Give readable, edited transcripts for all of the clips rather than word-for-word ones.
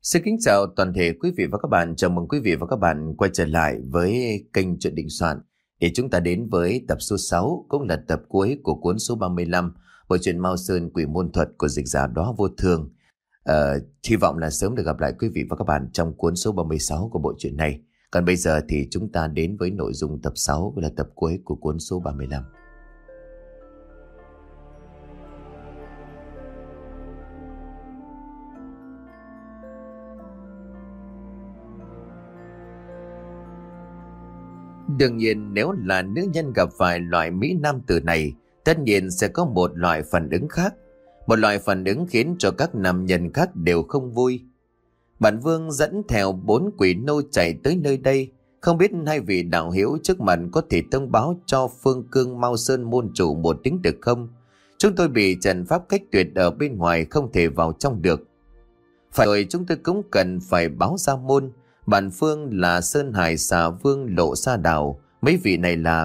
Xin kính chào toàn thể quý vị và các bạn. Chào mừng quý vị và các bạn quay trở lại với kênh Chuyện Đình Soạn để chúng ta đến với tập số 6, cũng là tập cuối của cuốn số 35 bộ truyện Mao Sơn Quỷ Môn Thuật của dịch giả Đóa Vô Thường. Hy vọng là sớm được gặp lại quý vị và các bạn trong cuốn số 36 của bộ truyện này. Còn bây giờ thì chúng ta đến với nội dung tập 6, là tập cuối của cuốn số 35. Đương nhiên nếu là nữ nhân gặp phải loại mỹ nam tử này, tất nhiên sẽ có một loại phản ứng khác. Một loại phản ứng khiến cho các nam nhân khác đều không vui. Bản vương dẫn theo 4 quỷ nô chạy tới nơi đây. Không biết hai vị đạo hữu trước mặt có thể thông báo cho Phương Cương Mao Sơn môn chủ một tiếng được không? Chúng tôi bị trần pháp cách tuyệt ở bên ngoài, không thể vào trong được. Phải rồi, chúng tôi cũng cần phải báo ra môn. Bản phương là Sơn Hải Xà Vương Lộ Sa Đào. Mấy vị này là...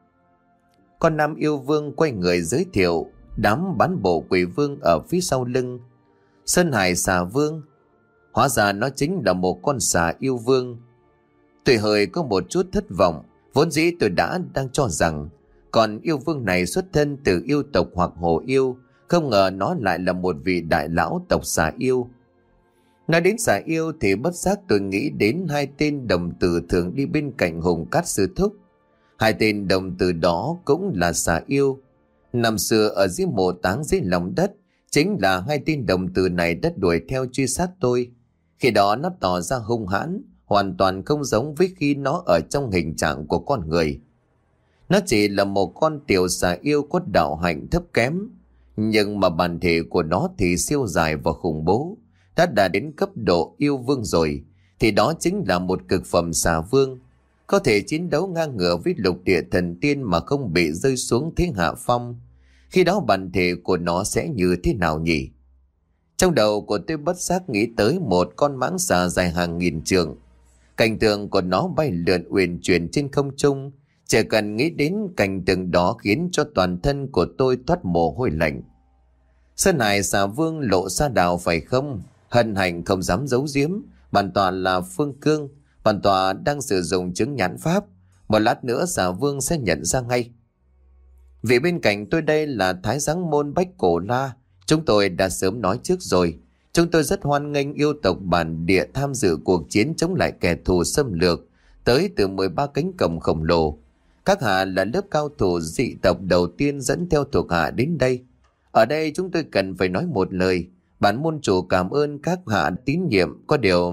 Con nam yêu vương quay người giới thiệu đám bán bộ quỷ vương ở phía sau lưng. Sơn Hải Xà Vương, hóa ra nó chính là một con xà yêu vương. Tôi hơi có một chút thất vọng. Vốn dĩ tôi đang cho rằng còn yêu vương này xuất thân từ yêu tộc hoặc hồ yêu, không ngờ nó lại là một vị đại lão tộc xà yêu. Nói đến xà yêu thì bất giác tôi nghĩ đến hai tên đồng tử thường đi bên cạnh Hùng Cát Sư Thúc. Hai tên đồng tử đó cũng là xà yêu. Năm xưa ở dưới mộ táng dưới lòng đất, chính là hai tên đồng tử này đã đuổi theo truy sát tôi. Khi đó nó tỏ ra hung hãn, hoàn toàn không giống với khi nó ở trong hình trạng của con người. Nó chỉ là một con tiểu xà yêu có đạo hạnh thấp kém, nhưng mà bản thể của nó thì siêu dài và khủng bố. Đã đến cấp độ yêu vương rồi, thì đó chính là một cực phẩm xà vương, có thể chiến đấu ngang ngửa với lục địa thần tiên mà không bị rơi xuống thế hạ phong. Khi đó bản thể của nó sẽ như thế nào nhỉ? Trong đầu của tôi bất giác nghĩ tới một con mãng xà dài hàng nghìn trượng. Cảnh tượng của nó bay lượn uyển chuyển trên không trung. Chỉ cần nghĩ đến cảnh tượng đó khiến cho toàn thân của tôi toát mồ hôi lạnh. Sơn Hải Xà Vương Lộ Sa Đào phải không? Hân hạnh không dám giấu giếm. Bản tọa là Phương Cương. Bản tọa đang sử dụng chứng nhãn pháp. Một lát nữa Xà Vương sẽ nhận ra ngay. Vì bên cạnh tôi đây là Thái Giáng Môn Bách Cổ La. Chúng tôi đã sớm nói trước rồi. Chúng tôi rất hoan nghênh yêu tộc bản địa tham dự cuộc chiến chống lại kẻ thù xâm lược tới từ 13 cánh cổng khổng lồ. Các hạ là lớp cao thủ dị tộc đầu tiên dẫn theo thuộc hạ đến đây. Ở đây chúng tôi cần phải nói một lời. Bản môn chủ cảm ơn các hạ tín nhiệm. Có điều...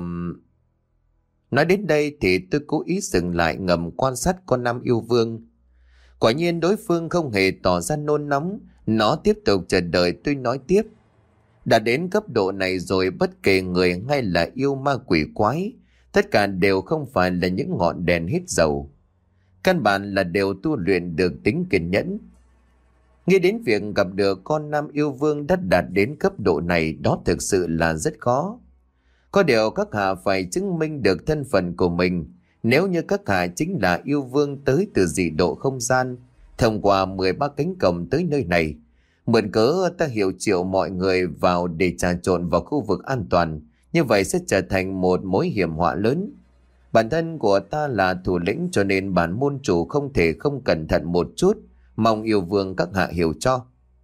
Nói đến đây thì tôi cố ý dừng lại ngầm quan sát con nam yêu vương. Quả nhiên đối phương không hề tỏ ra nôn nóng. Nó tiếp tục chờ đợi tôi nói tiếp. Đã đến cấp độ này rồi, bất kể người hay là yêu ma quỷ quái, tất cả đều không phải là những ngọn đèn hít dầu. Căn bản là đều tu luyện được tính kiên nhẫn. Nghĩ đến việc gặp được con nam yêu vương đã đạt đến cấp độ này, đó thực sự là rất khó. Có điều các hạ phải chứng minh được thân phận của mình. Nếu như các hạ chính là yêu vương tới từ dị độ không gian, thông qua 13 cánh cổng tới nơi này, mượn cớ ta hiệu triệu mọi người vào để trà trộn vào khu vực an toàn, như vậy sẽ trở thành một mối hiểm họa lớn. Bản thân của ta là thủ lĩnh, cho nên bản môn chủ không thể không cẩn thận một chút, mong yêu vương các hạ hiểu cho.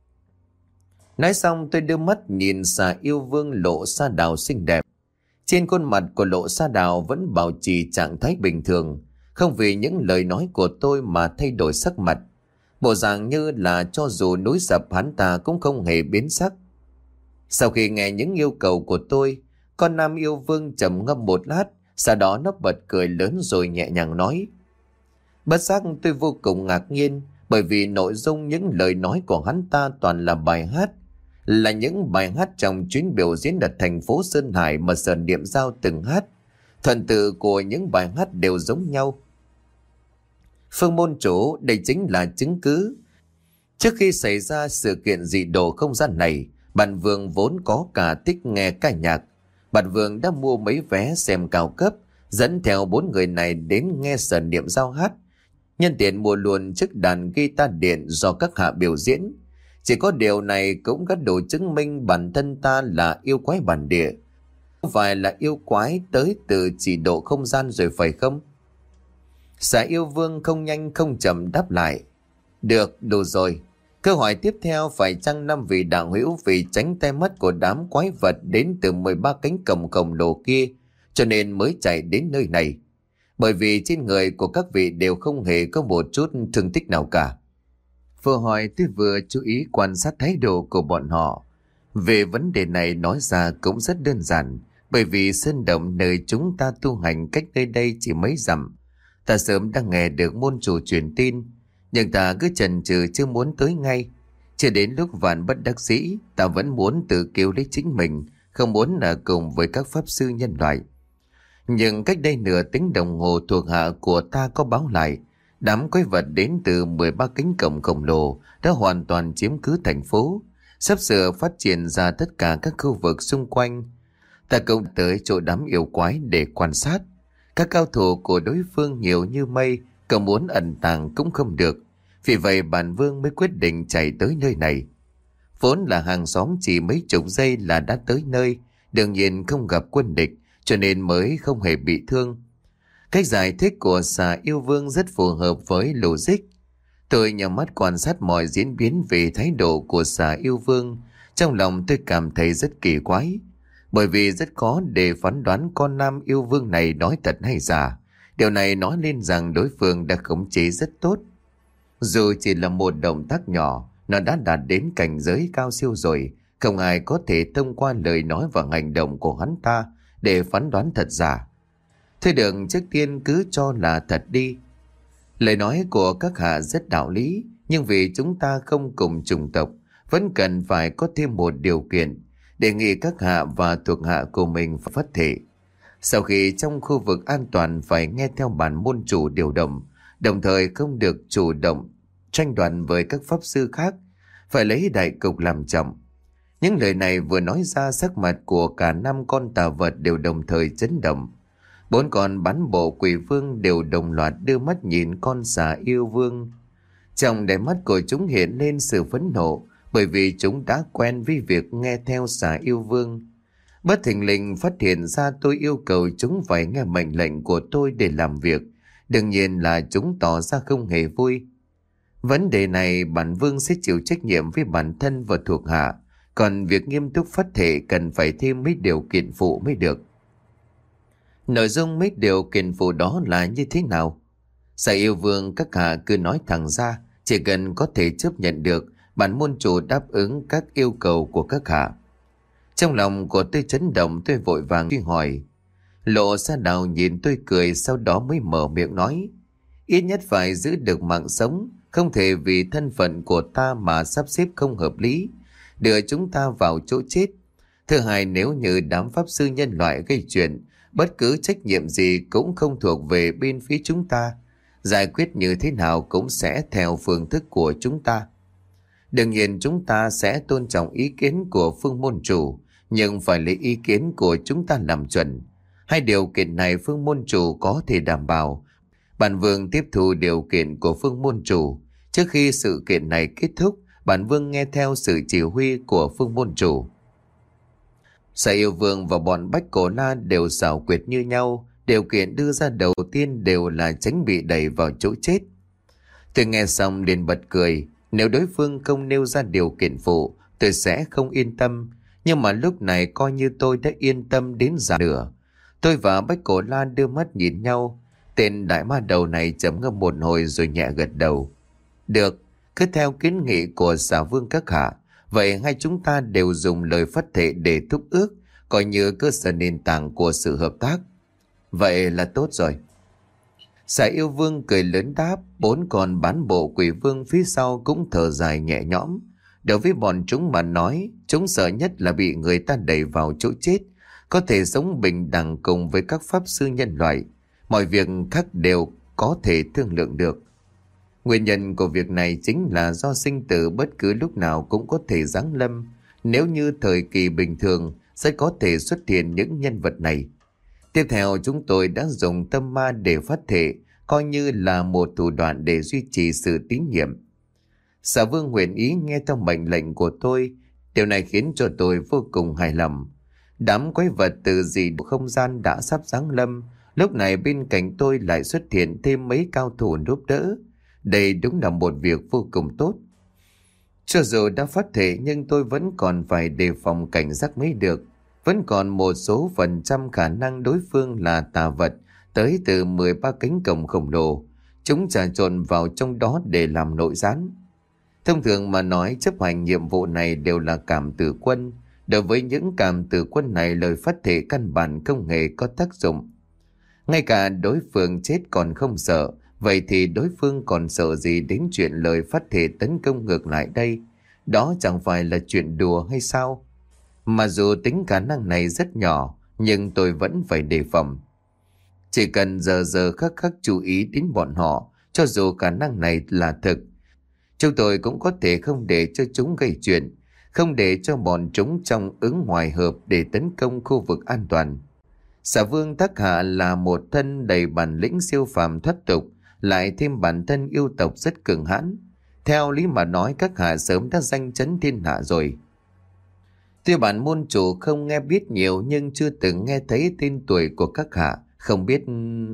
Nói xong tôi đưa mắt nhìn xà yêu vương Lộ Sa Đào xinh đẹp. Trên khuôn mặt của Lộ Sa Đào vẫn bảo trì trạng thái bình thường, không vì những lời nói của tôi mà thay đổi sắc mặt. Bộ dạng như là cho dù núi sập hắn ta cũng không hề biến sắc. Sau khi nghe những yêu cầu của tôi, con nam yêu vương trầm ngâm một lát, sau đó nó bật cười lớn rồi nhẹ nhàng nói. Bất giác tôi vô cùng ngạc nhiên, bởi vì nội dung những lời nói của hắn ta toàn là bài hát, là những bài hát trong chuyến biểu diễn ở thành phố Sơn Hải mà Sơn Niệm Giao từng hát. Thuần tự của những bài hát đều giống nhau. Phương môn chủ, đây chính là chứng cứ. Trước khi xảy ra sự kiện dị độ không gian này, bản vương vốn có cả thích nghe ca nhạc. Bản vương đã mua mấy vé xem cao cấp, dẫn theo 4 người này đến nghe Sơn Niệm Giao hát. Nhân tiện mua luôn chiếc đàn guitar điện do các hạ biểu diễn. Chỉ có điều này cũng có đủ chứng minh bản thân ta là yêu quái bản địa. Không phải là yêu quái tới từ chỉ độ không gian rồi phải không? Xà yêu vương không nhanh không chậm đáp lại. Được, đủ rồi. Câu hỏi tiếp theo, phải chăng 5 vị đạo hữu vì tránh tay mắt của đám quái vật đến từ 13 cánh cổng khổng lồ kia cho nên mới chạy đến nơi này? Bởi vì trên người của các vị đều không hề có một chút thương tích nào cả. Vừa hỏi tôi vừa chú ý quan sát thái độ của bọn họ. Về vấn đề này nói ra cũng rất đơn giản, bởi vì sơn động nơi chúng ta tu hành cách nơi đây chỉ mấy dặm. Ta sớm đã nghe được môn chủ truyền tin, nhưng ta cứ chần chừ chưa muốn tới ngay. Chưa đến lúc vạn bất đắc dĩ, ta vẫn muốn tự cứu lấy chính mình, không muốn là cùng với các pháp sư nhân loại. Nhưng cách đây nửa tiếng đồng hồ thuộc hạ của ta có báo lại, đám quái vật đến từ 13 cánh cổng khổng lồ đã hoàn toàn chiếm cứ thành phố, sắp sửa phát triển ra tất cả các khu vực xung quanh. Ta cũng tới chỗ đám yêu quái để quan sát. Các cao thủ của đối phương nhiều như mây, cậu muốn ẩn tàng cũng không được. Vì vậy bản vương mới quyết định chạy tới nơi này. Vốn là hàng xóm chỉ mấy chục giây là đã tới nơi, đương nhiên không gặp quân địch, cho nên mới không hề bị thương. Cách giải thích của xà yêu vương rất phù hợp với logic. Tôi nhắm mắt quan sát mọi diễn biến về thái độ của xà yêu vương. Trong lòng tôi cảm thấy rất kỳ quái, bởi vì rất khó để phán đoán con nam yêu vương này nói thật hay giả. Điều này nói lên rằng đối phương đã khống chế rất tốt. Dù chỉ là một động tác nhỏ, nó đã đạt đến cảnh giới cao siêu rồi. Không ai có thể thông qua lời nói và hành động của hắn ta để phán đoán thật giả. Thôi được, trước tiên cứ cho là thật đi. Lời nói của các hạ rất đạo lý, nhưng vì chúng ta không cùng chủng tộc, vẫn cần phải có thêm một điều kiện, đề nghị các hạ và thuộc hạ của mình phát thể. Sau khi trong khu vực an toàn phải nghe theo bản môn chủ điều động, đồng thời không được chủ động tranh đoạt với các pháp sư khác, phải lấy đại cục làm trọng. Những lời này vừa nói ra, sắc mặt của cả 5 con tà vật đều đồng thời chấn động. 4 con bán bộ quỷ vương đều đồng loạt đưa mắt nhìn con xà yêu vương. Trong đáy mắt của chúng hiện lên sự phẫn nộ, bởi vì chúng đã quen với việc nghe theo xà yêu vương. Bất thình lình phát hiện ra tôi yêu cầu chúng phải nghe mệnh lệnh của tôi để làm việc. Đương nhiên là chúng tỏ ra không hề vui. Vấn đề này bản vương sẽ chịu trách nhiệm với bản thân và thuộc hạ. Còn việc nghiêm túc phát thể cần phải thêm mấy điều kiện phụ mới được. Nội dung mấy điều kiện phụ đó là như thế nào? Xà yêu vương các hạ cứ nói thẳng ra, chỉ cần có thể chấp nhận được, bản môn chủ đáp ứng các yêu cầu của các hạ. Trong lòng của tôi chấn động, tôi vội vàng truy hỏi. Lộ Sa Đào nhìn tôi cười, sau đó mới mở miệng nói. Ít nhất phải giữ được mạng sống, không thể vì thân phận của ta mà sắp xếp không hợp lý, đưa chúng ta vào chỗ chết. Thứ hai, nếu như đám pháp sư nhân loại gây chuyện, bất cứ trách nhiệm gì cũng không thuộc về bên phía chúng ta. Giải quyết như thế nào cũng sẽ theo phương thức của chúng ta. Đương nhiên chúng ta sẽ tôn trọng ý kiến của phương môn chủ, nhưng phải lấy ý kiến của chúng ta làm chuẩn. Hai điều kiện này phương môn chủ có thể đảm bảo. Bản vương tiếp thu điều kiện của phương môn chủ. Trước khi sự kiện này kết thúc, bản vương nghe theo sự chỉ huy của phương môn chủ. Xà yêu vương và bọn Bách Cổ La đều xảo quyệt như nhau. Điều kiện đưa ra đầu tiên đều là tránh bị đẩy vào chỗ chết. Tôi nghe xong liền bật cười. Nếu đối phương không nêu ra điều kiện phụ, tôi sẽ không yên tâm. Nhưng mà lúc này coi như tôi đã yên tâm đến già nửa. Tôi và Bách Cổ La đưa mắt nhìn nhau. Tên đại ma đầu này trầm ngâm một hồi rồi nhẹ gật đầu. Được, cứ theo kiến nghị của xà vương các hạ. Vậy hai chúng ta đều dùng lời phát thệ để thúc ước, coi như cơ sở nền tảng của sự hợp tác. Vậy là tốt rồi. Xà yêu vương cười lớn đáp. 4 con bán bộ quỷ vương phía sau cũng thở dài nhẹ nhõm. Đối với bọn chúng mà nói, chúng sợ nhất là bị người ta đẩy vào chỗ chết, có thể sống bình đẳng cùng với các pháp sư nhân loại. Mọi việc khác đều có thể thương lượng được. Nguyên nhân của việc này chính là do sinh tử bất cứ lúc nào cũng có thể giáng lâm. Nếu như thời kỳ bình thường sẽ có thể xuất hiện những nhân vật này. Tiếp theo chúng tôi đã dùng tâm ma để phát thể, coi như là một thủ đoạn để duy trì sự tín nhiệm. Xà vương nguyện ý nghe theo mệnh lệnh của tôi. Điều này khiến cho tôi vô cùng hài lòng. Đám quái vật từ dị không gian đã sắp giáng lâm. Lúc này bên cạnh tôi lại xuất hiện thêm mấy cao thủ giúp đỡ. Đây đúng là một việc vô cùng tốt. Cho dù đã phát thể nhưng tôi vẫn còn phải đề phòng cảnh giác mới được. Vẫn còn một số phần trăm khả năng đối phương là tà vật tới từ 13 cánh cổng khổng lồ. Chúng trà trộn vào trong đó để làm nội gián. Thông thường mà nói, chấp hành nhiệm vụ này đều là cảm tử quân. Đối với những cảm tử quân này, lời phát thể căn bản không hề có tác dụng. Ngay cả đối phương chết còn không sợ, vậy thì đối phương còn sợ gì đến chuyện lời phát thể tấn công ngược lại đây? Đó chẳng phải là chuyện đùa hay sao? Mà dù tính khả năng này rất nhỏ, nhưng tôi vẫn phải đề phòng. Chỉ cần giờ khắc khắc chú ý đến bọn họ, cho dù khả năng này là thực, chúng tôi cũng có thể không để cho chúng gây chuyện, không để cho bọn chúng trong ứng ngoài hợp để tấn công khu vực an toàn. Xà Vương Thác Hạ là một thân đầy bản lĩnh siêu phàm thoát tục, lại thêm bản thân yêu tộc rất cường hãn. Theo lý mà nói, các hạ sớm đã danh chấn thiên hạ rồi. Tuy bản môn chủ không nghe biết nhiều nhưng chưa từng nghe thấy tên tuổi của các hạ, không biết.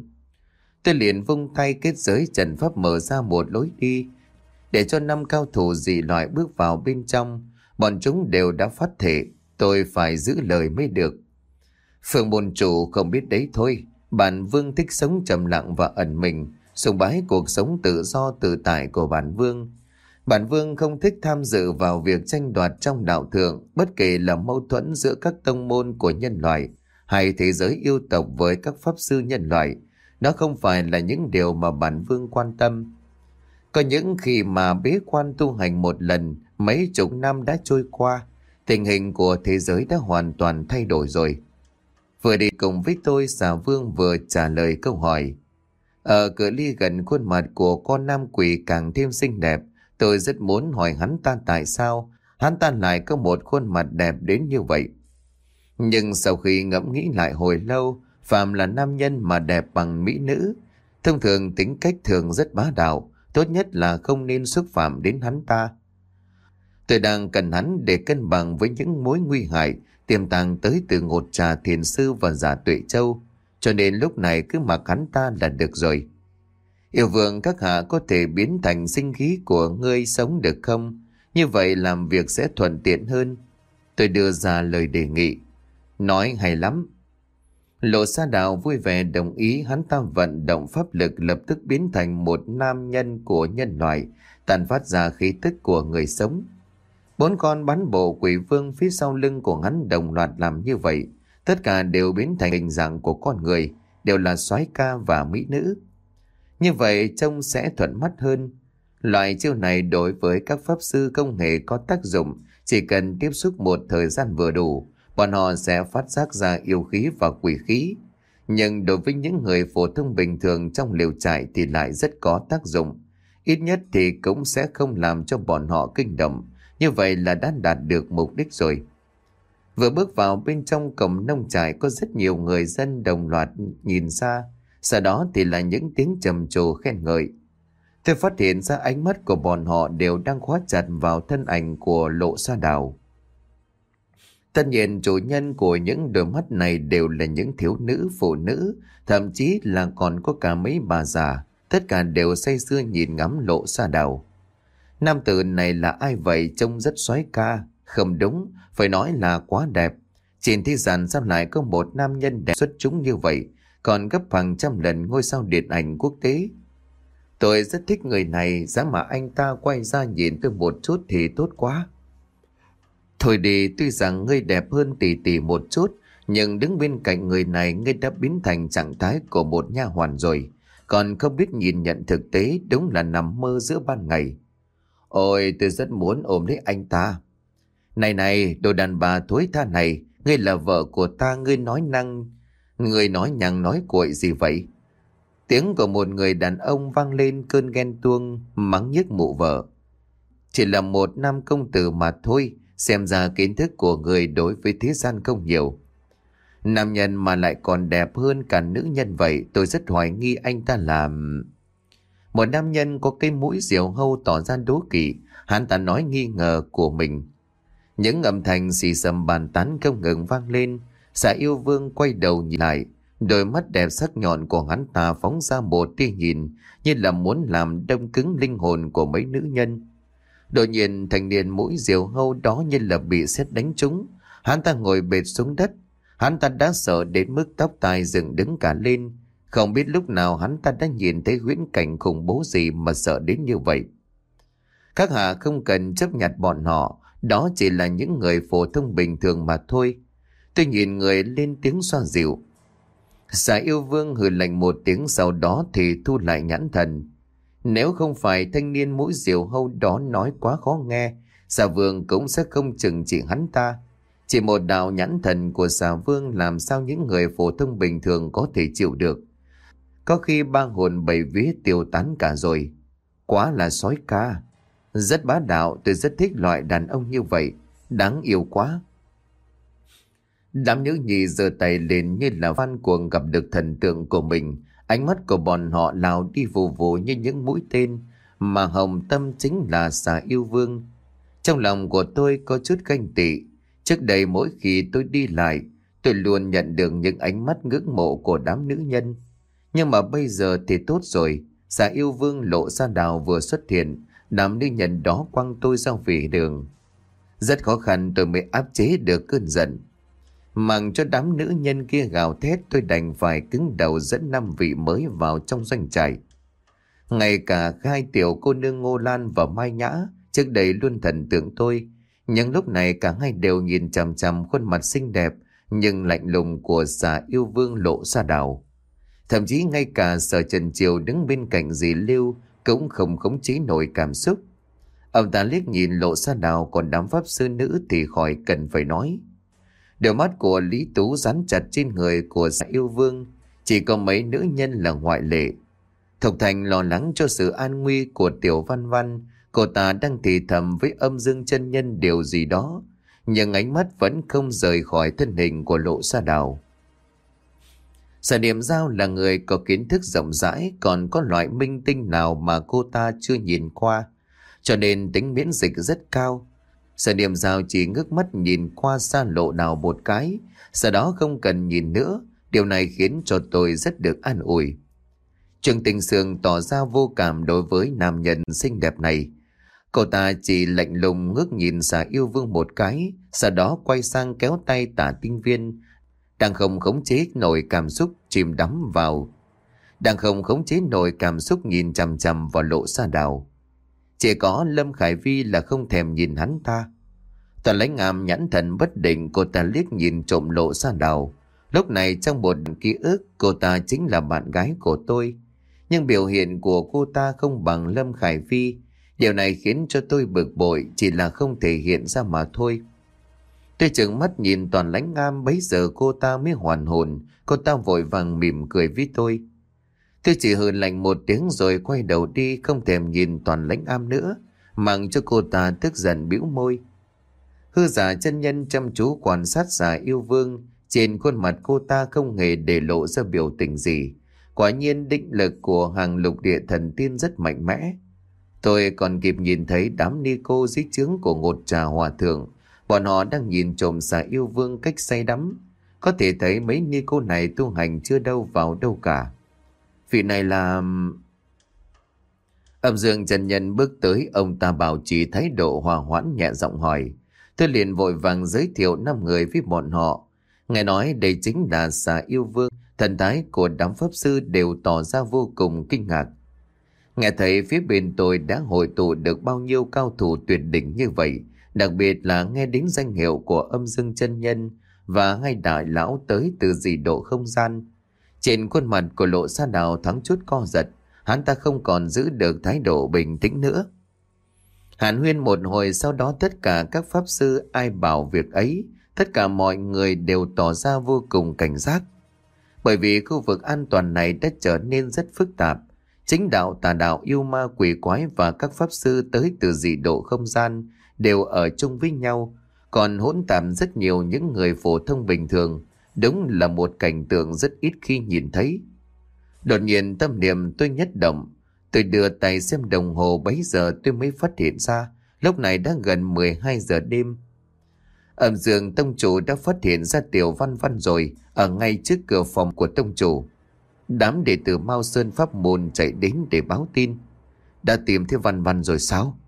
Tôi liền vung tay kết giới trận pháp mở ra một lối đi, để cho 5 cao thủ dị loại bước vào bên trong. Bọn chúng đều đã phát thể, tôi phải giữ lời mới được. Phượng môn chủ không biết đấy thôi, bản vương thích sống trầm lặng và ẩn mình, sùng bái cuộc sống tự do tự tại của bản vương. Bản vương không thích tham dự vào việc tranh đoạt trong đạo thượng, bất kể là mâu thuẫn giữa các tông môn của nhân loại hay thế giới yêu tộc với các pháp sư nhân loại. Đó không phải là những điều mà bản vương quan tâm. Có những khi mà bế quan tu hành một lần, mấy chục năm đã trôi qua, tình hình của thế giới đã hoàn toàn thay đổi rồi. Vừa đi cùng với tôi, Xà Vương vừa trả lời câu hỏi. Ở cự ly gần khuôn mặt của con nam quỷ càng thêm xinh đẹp, tôi rất muốn hỏi hắn ta tại sao hắn ta lại có một khuôn mặt đẹp đến như vậy. Nhưng sau khi ngẫm nghĩ lại hồi lâu, phàm là nam nhân mà đẹp bằng mỹ nữ, thông thường tính cách thường rất bá đạo, tốt nhất là không nên xúc phạm đến hắn ta. Tôi đang cần hắn để cân bằng với những mối nguy hại tiềm tàng tới từ Ngột Trà Thiền Sư và Giả Tuệ Châu, cho nên lúc này cứ mặc hắn ta là được rồi. Yêu vương các hạ có thể biến thành sinh khí của ngươi sống được không? Như vậy làm việc sẽ thuận tiện hơn. Tôi đưa ra lời đề nghị. Nói hay lắm. Lộ Sa Đạo vui vẻ đồng ý. Hắn ta vận động pháp lực lập tức biến thành một nam nhân của nhân loại, tàn phát ra khí tức của người sống. 4 con bán bộ quỷ vương phía sau lưng của hắn đồng loạt làm như vậy. Tất cả đều biến thành hình dạng của con người, đều là soái ca và mỹ nữ. Như vậy trông sẽ thuận mắt hơn. Loại chiêu này đối với các pháp sư không hề có tác dụng, chỉ cần tiếp xúc một thời gian vừa đủ, bọn họ sẽ phát giác ra yêu khí và quỷ khí. Nhưng đối với những người phổ thông bình thường trong lều trại thì lại rất có tác dụng. Ít nhất thì cũng sẽ không làm cho bọn họ kinh động. Như vậy là đã đạt được mục đích rồi. Vừa bước vào bên trong cổng nông trại, có rất nhiều người dân đồng loạt nhìn ra. Sau đó thì là những tiếng trầm trồ khen ngợi. Tôi phát hiện ra ánh mắt của bọn họ đều đang khóa chặt vào thân ảnh của Lộ Sa Đạo. Tất nhiên chủ nhân của những đôi mắt này đều là những thiếu nữ, phụ nữ, thậm chí là còn có cả mấy bà già. Tất cả đều say sưa nhìn ngắm Lộ Sa Đạo. Nam tử này là ai vậy? Trông rất soái ca. Không đúng, phải nói là quá đẹp. Trên thế gian sao lại có một nam nhân đẹp xuất chúng như vậy, còn gấp hàng trăm lần ngôi sao điện ảnh quốc tế. Tôi rất thích người này, giá mà anh ta quay ra nhìn tôi một chút thì tốt quá. Thôi đi, tuy rằng ngươi đẹp hơn tỷ tỷ một chút, nhưng đứng bên cạnh người này ngươi đã biến thành trạng thái của một nha hoàn rồi, còn không biết nhìn nhận thực tế, đúng là nằm mơ giữa ban ngày. Ôi, tôi rất muốn ôm lấy anh ta. Này này, đồ đàn bà thối tha này, ngươi là vợ của ta, ngươi nói nhằng nói cuội gì vậy? Tiếng của một người đàn ông vang lên cơn ghen tuông, mắng nhiếc mụ vợ. Chỉ là một nam công tử mà thôi, xem ra kiến thức của người đối với thế gian không nhiều. Nam nhân mà lại còn đẹp hơn cả nữ nhân vậy, tôi rất hoài nghi anh ta là... Một nam nhân có cái mũi diều hâu tỏ ra đố kỵ, hắn ta nói nghi ngờ của mình. Những âm thanh xì xầm bàn tán không ngừng vang lên, Xà yêu vương quay đầu nhìn lại, đôi mắt đẹp sắc nhọn của hắn ta phóng ra một tia nhìn như là muốn làm đông cứng linh hồn của mấy nữ nhân. Đột nhiên thanh niên mũi diều hâu đó như là bị sét đánh trúng, hắn ta ngồi bệt xuống đất. Hắn ta đã sợ đến mức tóc tai dựng đứng cả lên, không biết lúc nào hắn ta đã nhìn thấy huyễn cảnh khủng bố gì mà sợ đến như vậy. Các hạ không cần chấp nhận bọn họ, đó chỉ là những người phổ thông bình thường mà thôi. Tôi nhìn người lên tiếng xoa dịu. Xà yêu vương hừ lạnh một tiếng, sau đó thì thu lại nhãn thần. Nếu không phải thanh niên mũi diều hâu đó nói quá khó nghe, xà vương cũng sẽ không chừng trị hắn ta. Chỉ một đạo nhãn thần của xà vương làm sao những người phổ thông bình thường có thể chịu được. Có khi ba hồn bảy vía tiêu tán cả rồi. Quá là sói ca. Rất bá đạo, tôi rất thích loại đàn ông như vậy. Đáng yêu quá. Đám nữ nhi giơ tay lên như là van cuồng gặp được thần tượng của mình. Ánh mắt của bọn họ lao đi vù vù như những mũi tên. Mà hồng tâm chính là xà yêu vương. Trong lòng của tôi có chút ganh tị. Trước đây mỗi khi tôi đi lại, tôi luôn nhận được những ánh mắt ngưỡng mộ của đám nữ nhân. Nhưng mà bây giờ thì tốt rồi. Xà yêu vương lộ ra đào vừa xuất hiện, đám nữ nhân đó quăng tôi ra về đường. Rất khó khăn tôi mới áp chế được cơn giận. Mặc cho đám nữ nhân kia gào thét, tôi đành phải cứng đầu dẫn 5 vị mới vào trong doanh trại. Ngay cả hai tiểu cô nương Ngô Lan và Mai Nhã trước đây luôn thần tượng tôi, nhưng lúc này cả hai đều nhìn chằm chằm khuôn mặt xinh đẹp nhưng lạnh lùng của xà yêu vương lộ ra đào. Thậm chí ngay cả Sở Trần Triều đứng bên cạnh dì Lưu cũng không khống chế nổi cảm xúc. Ông ta liếc nhìn lộ ra đào, còn đám pháp sư nữ thì khỏi cần phải nói. Đôi mắt của Lý Tú dán chặt trên người của xà yêu vương, chỉ có mấy nữ nhân là ngoại lệ. Thục Thành lo lắng cho sự an nguy của Tiểu Văn Văn, cô ta đang thì thầm với Âm Dương chân nhân điều gì đó, nhưng ánh mắt vẫn không rời khỏi thân hình của lộ sa đào. Sở Niệm Giao là người có kiến thức rộng rãi, còn có loại minh tinh nào mà cô ta chưa nhìn qua, cho nên tính miễn dịch rất cao. Sở Niệm Giao chỉ ngước mắt nhìn qua xa lộ đào một cái, sau đó không cần nhìn nữa. Điều này khiến cho tôi rất được an ủi. Trương Tình Sương tỏ ra vô cảm đối với nam nhân xinh đẹp này. Cô ta chỉ lạnh lùng ngước nhìn xà yêu vương một cái, sau đó quay sang kéo tay Tả Tinh Viên, đang không khống chế nổi cảm xúc chìm đắm vào. Đang không khống chế nổi cảm xúc nhìn chằm chằm vào lộ sa đào. Chỉ có Lâm Khải Vi là không thèm nhìn hắn ta. Toàn Lãnh Ngam nhãn thần bất định, cô ta liếc nhìn trộm lộ sa đào. Lúc này trong một ký ức, cô ta chính là bạn gái của tôi. Nhưng biểu hiện của cô ta không bằng Lâm Khải Vi. Điều này khiến cho tôi bực bội, chỉ là không thể hiện ra mà thôi. Tôi trừng mắt nhìn Toàn Lãnh Ngam, bấy giờ cô ta mới hoàn hồn. Cô ta vội vàng mỉm cười với tôi. Tôi chỉ hừ lạnh một tiếng rồi quay đầu đi, không thèm nhìn Toàn Lãnh Ngam nữa, mặc cho cô ta tức giận bĩu môi. Hư Giả chân nhân chăm chú quan sát xà yêu vương, trên khuôn mặt cô ta không hề để lộ ra biểu tình gì. Quả nhiên định lực của hàng lục địa thần tiên rất mạnh mẽ. Tôi còn kịp nhìn thấy đám ni cô dưới trướng của Ngột Trà Hòa Thượng. Bọn họ đang nhìn trộm xà yêu vương cách say đắm. Có thể thấy mấy ni cô này tu hành chưa đâu vào đâu cả. Vị này là... Âm Dương chân nhân bước tới, ông ta bảo trì thái độ hòa hoãn, nhẹ giọng hỏi. Tôi liền vội vàng giới thiệu 5 người với bọn họ. Nghe nói đây chính là xà yêu vương. Thần thái của đám pháp sư đều tỏ ra vô cùng kinh ngạc. Nghe thấy phía bên tôi đã hội tụ được bao nhiêu cao thủ tuyệt đỉnh như vậy, đặc biệt là nghe đến danh hiệu của Âm Dương chân nhân và hai đại lão tới từ dị độ không gian. Trên khuôn mặt của lộ sa đào thoáng chút co giật, hắn ta không còn giữ được thái độ bình tĩnh nữa. Hàn huyên một hồi, sau đó tất cả các pháp sư ai bảo việc ấy, tất cả mọi người đều tỏ ra vô cùng cảnh giác. Bởi vì khu vực an toàn này đã trở nên rất phức tạp. Chính đạo, tà đạo, yêu ma, quỷ quái và các pháp sư tới từ dị độ không gian đều ở chung với nhau, còn hỗn tạp rất nhiều những người phổ thông bình thường. Đúng là một cảnh tượng rất ít khi nhìn thấy. Đột nhiên tâm niệm tôi nhất động. Tôi đưa tay xem đồng hồ, bấy giờ tôi mới phát hiện ra lúc này đã gần 12 giờ đêm. Âm Dương tông chủ đã phát hiện ra Tiểu Văn Văn rồi, ở ngay trước cửa phòng của tông chủ. Đám đệ tử Mao Sơn pháp môn chạy đến để báo tin. Đã tìm thấy Văn Văn rồi sao?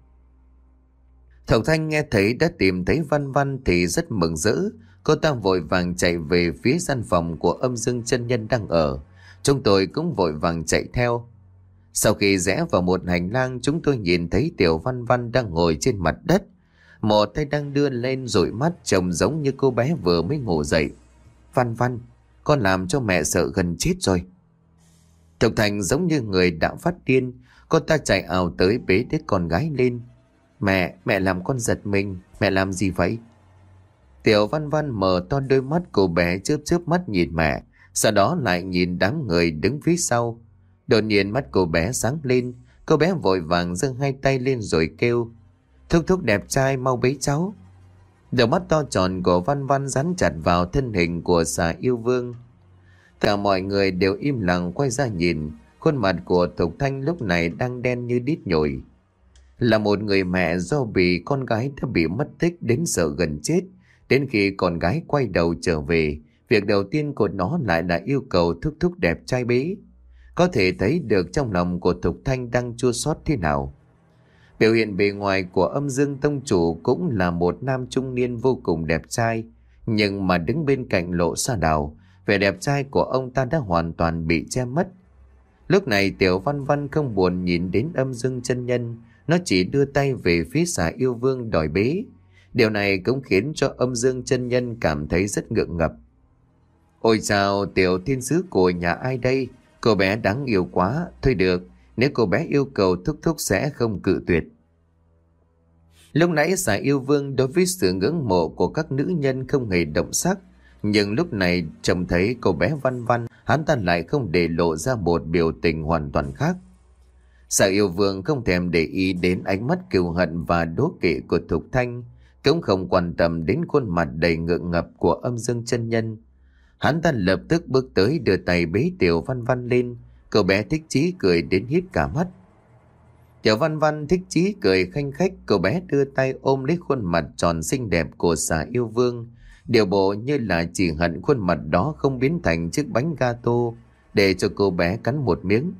Thẩm Thanh nghe thấy đã tìm thấy Văn Văn thì rất mừng rỡ. Cô ta vội vàng chạy về phía gian phòng của Âm Dương chân nhân đang ở. Chúng tôi cũng vội vàng chạy theo. Sau khi rẽ vào một hành lang, chúng tôi nhìn thấy Tiểu Văn Văn đang ngồi trên mặt đất. Một tay đang đưa lên dụi mắt, trông giống như cô bé vừa mới ngủ dậy. Văn Văn, con làm cho mẹ sợ gần chết rồi. Thục Thành giống như người đã phát điên. Cô ta chạy ào tới bế đứa con gái lên. Mẹ làm con giật mình. Mẹ làm gì vậy? Tiểu Văn Văn mở to đôi mắt, cô bé chớp chớp mắt nhìn mẹ, sau đó lại nhìn đám người đứng phía sau. Đột nhiên mắt cô bé sáng lên. Cô bé vội vàng giơ hai tay lên rồi kêu: Thúc thúc đẹp trai, mau bế cháu. Đôi mắt to tròn của Văn Văn dán chặt vào thân hình của Xà Yêu Vương. Cả mọi người đều im lặng quay ra nhìn. Khuôn mặt của Thục Thanh lúc này đang đen như đít nhồi. Là một người mẹ do bị con gái đã bị mất tích đến sợ gần chết. Đến khi con gái quay đầu trở về, việc đầu tiên của nó lại là yêu cầu thúc thúc đẹp trai bế. Có thể thấy được trong lòng của Thục Thanh đang chua xót thế nào. Biểu hiện bề ngoài của Âm Dương tông chủ cũng là một nam trung niên vô cùng đẹp trai, nhưng mà đứng bên cạnh Lộ Sa Đào, vẻ đẹp trai của ông ta đã hoàn toàn bị che mất. Lúc này Tiểu Văn Văn không buồn nhìn đến Âm Dương chân nhân, nó chỉ đưa tay về phía Xà Yêu Vương đòi bế. Điều này cũng khiến cho Âm Dương chân nhân cảm thấy rất ngượng ngập. Ôi chào, tiểu thiên sứ của nhà ai đây? Cô bé đáng yêu quá. Thôi được, nếu cô bé yêu cầu thúc thúc sẽ không cự tuyệt. Lúc nãy Xà Yêu Vương đối với sự ngưỡng mộ của các nữ nhân không hề động sắc, nhưng lúc này trông thấy cô bé Văn Văn, hắn ta lại không để lộ ra một biểu tình hoàn toàn khác. Xà Yêu Vương không thèm để ý đến ánh mắt cừu hận và đố kỵ của Thục Thanh, cũng không quan tâm đến khuôn mặt đầy ngượng ngập của Âm Dương chân nhân. Hắn ta lập tức bước tới đưa tay bế Tiểu Văn Văn lên. Cậu bé thích chí cười đến híp cả mắt. Tiểu Văn Văn thích chí cười khanh khách. Cậu bé đưa tay ôm lấy khuôn mặt tròn xinh đẹp của Xà Yêu Vương, điều bộ như là chỉ hận khuôn mặt đó không biến thành chiếc bánh gato để cho cô bé cắn một miếng.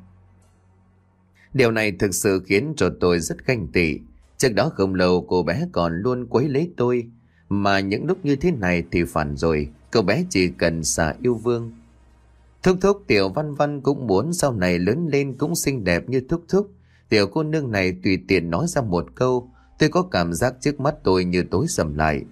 Điều này thực sự khiến cho tôi rất ganh tị. Trước đó không lâu cô bé còn luôn quấy lấy tôi, mà những lúc như thế này thì phản rồi. Cô bé chỉ cần Xà Yêu Vương. Thúc thúc, Tiểu Văn Văn cũng muốn sau này lớn lên cũng xinh đẹp như thúc thúc. Tiểu cô nương này tùy tiện nói ra một câu, tôi có cảm giác trước mắt tôi như tối sầm lại.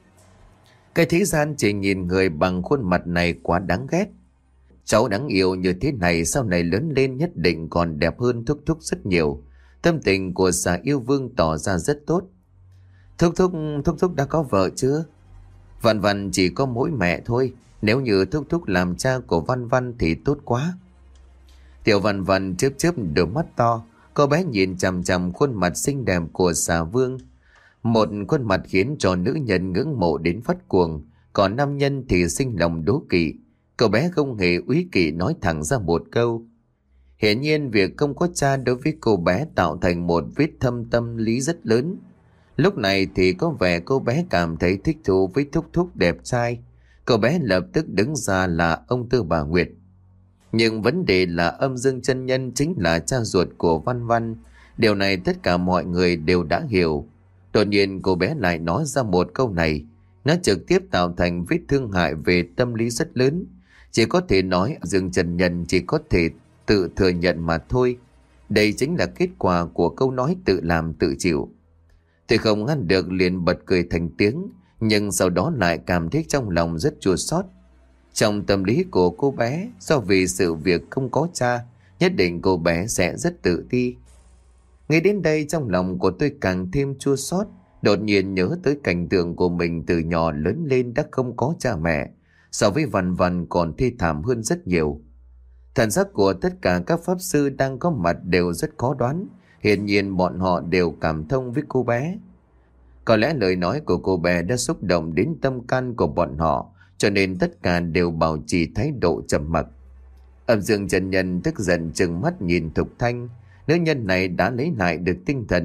Cái thế gian chỉ nhìn người bằng khuôn mặt này quá đáng ghét. Cháu đáng yêu như thế này sau này lớn lên nhất định còn đẹp hơn thúc thúc rất nhiều. Tâm tình của Xà Yêu Vương tỏ ra rất tốt. Thúc thúc đã có vợ chưa? Văn Văn chỉ có mỗi mẹ thôi. Nếu như thúc thúc làm cha của Văn Văn thì tốt quá. Tiểu Văn Văn chớp chớp đôi mắt to. Cô bé nhìn chằm chằm khuôn mặt xinh đẹp của Xà Vương. Một khuôn mặt khiến cho nữ nhân ngưỡng mộ đến phát cuồng, còn nam nhân thì sinh lòng đố kỵ. Cậu bé không hề úy kỵ nói thẳng ra một câu. Hiển nhiên việc không có cha đối với cô bé tạo thành một vết thâm tâm lý rất lớn. Lúc này thì có vẻ cô bé cảm thấy thích thú với thúc thúc đẹp trai. Cô bé lập tức đứng ra là ông Tư Bà Nguyệt. Nhưng vấn đề là Âm Dương chân nhân chính là cha ruột của Văn Văn. Điều này tất cả mọi người đều đã hiểu. Đột nhiên cô bé lại nói ra một câu này. Nó trực tiếp tạo thành vết thương hại về tâm lý rất lớn. Chỉ có thể nói Dương chân nhân chỉ có thể tự thừa nhận mà thôi. Đây chính là kết quả của câu nói tự làm tự chịu. Tôi không ngăn được liền bật cười thành tiếng, nhưng sau đó lại cảm thấy trong lòng rất chua xót. Trong tâm lý của cô bé, do vì sự việc không có cha, nhất định cô bé sẽ rất tự ti. Ngay đến đây trong lòng của tôi càng thêm chua xót, đột nhiên nhớ tới cảnh tượng của mình từ nhỏ lớn lên đã không có cha mẹ, so với Văn Văn còn thê thảm hơn rất nhiều. Thần sắc của tất cả các pháp sư đang có mặt đều rất khó đoán. Hiển nhiên bọn họ đều cảm thông với cô bé. Có lẽ lời nói của cô bé đã xúc động đến tâm can của bọn họ, cho nên tất cả đều bảo trì thái độ trầm mặc. Âm Dương chân nhân tức giận trừng mắt nhìn Thục Thanh. Nữ nhân này đã lấy lại được tinh thần.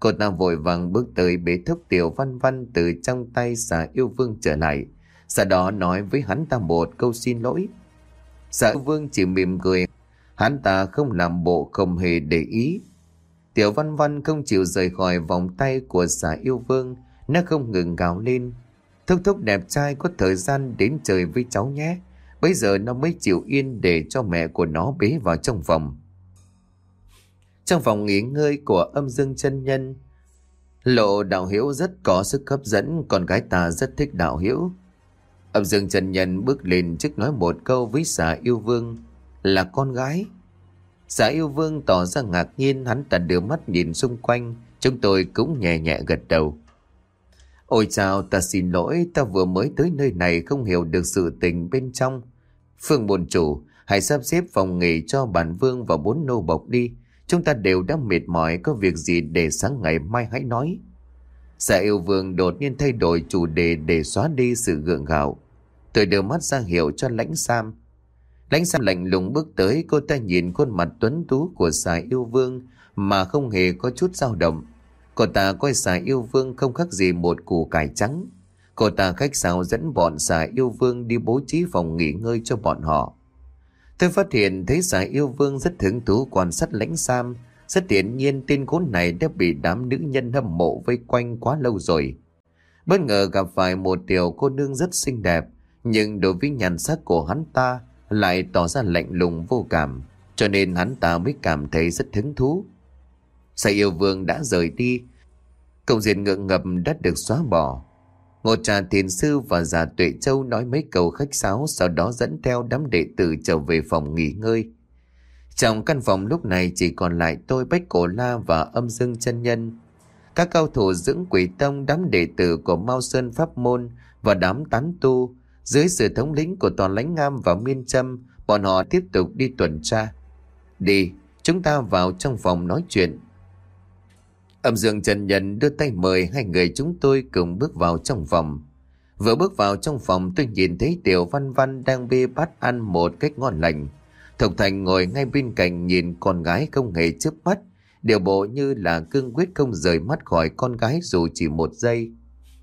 Cô ta vội vàng bước tới bế thúc Tiểu Văn Văn từ trong tay Xà Yêu Vương trở lại, sau đó nói với hắn ta một câu xin lỗi. Xà Yêu Vương chỉ mỉm cười, hắn ta không làm bộ không hề để ý. Tiểu Văn Văn không chịu rời khỏi vòng tay của Xà Yêu Vương, nó không ngừng gào lên: Thúc thúc đẹp trai, có thời gian đến chơi với cháu nhé. Bây giờ nó mới chịu yên để cho mẹ của nó bế vào trong phòng. Trong phòng nghỉ ngơi của Âm Dương chân nhân, Lộ Đạo Hiếu rất có sức hấp dẫn, con gái ta rất thích Đạo Hiếu. Âm Dương chân nhân bước lên trước nói một câu với Xà Yêu Vương: Là con gái? Xà Yêu Vương tỏ ra ngạc nhiên, hắn ta đưa mắt nhìn xung quanh, chúng tôi cũng nhẹ nhẹ gật đầu. Ôi chào, ta xin lỗi, ta vừa mới tới nơi này không hiểu được sự tình bên trong. Phương môn chủ, hãy sắp xếp phòng nghỉ cho bản vương và 4 nô bộc đi. Chúng ta đều đã mệt mỏi, có việc gì để sáng ngày mai hãy nói. Xà Yêu Vương đột nhiên thay đổi chủ đề để xóa đi sự gượng gạo. Tôi đưa mắt ra hiệu cho Lãnh Sam. Lãnh Sam lạnh lùng bước tới, cô ta nhìn khuôn mặt tuấn tú của Xà Yêu Vương mà không hề có chút dao động. Cô ta coi Xà Yêu Vương không khác gì một củ cải trắng. Cô ta khách sáo dẫn bọn Xà Yêu Vương đi bố trí phòng nghỉ ngơi cho bọn họ. Tôi phát hiện thấy Xà Yêu Vương rất hứng thú quan sát Lãnh Sam. Rất hiển nhiên tên khốn này đã bị đám nữ nhân hâm mộ vây quanh quá lâu rồi. Bất ngờ gặp phải một tiểu cô nương rất xinh đẹp, nhưng đối với nhan sắc của hắn ta lại tỏ ra lạnh lùng vô cảm, cho nên hắn ta mới cảm thấy rất hứng thú. Xà Yêu Vương đã rời đi, công diện ngượng ngập đã được xóa bỏ. Ngô Trà Thiền Sư và Già Tuệ Châu nói mấy câu khách sáo, sau đó dẫn theo đám đệ tử trở về phòng nghỉ ngơi. Trong căn phòng lúc này chỉ còn lại tôi, Bách Cổ La và Âm Dương chân nhân. Các cao thủ dưỡng Quỷ Tông, đám đệ tử của Mao Sơn Pháp Môn và đám tán tu dưới sự thống lĩnh của Toàn Lãnh Ngam và Miên Châm, bọn họ tiếp tục đi tuần tra. Đi, chúng ta vào trong phòng nói chuyện. Âm Dương chân nhân đưa tay mời hai người chúng tôi cùng bước vào trong phòng. Vừa bước vào trong phòng, tôi nhìn thấy Tiểu Văn Văn đang bê bát ăn một cách ngon lành. Thục Thành ngồi ngay bên cạnh nhìn con gái không hề chớp mắt, điều bộ như là cương quyết không rời mắt khỏi con gái dù chỉ một giây.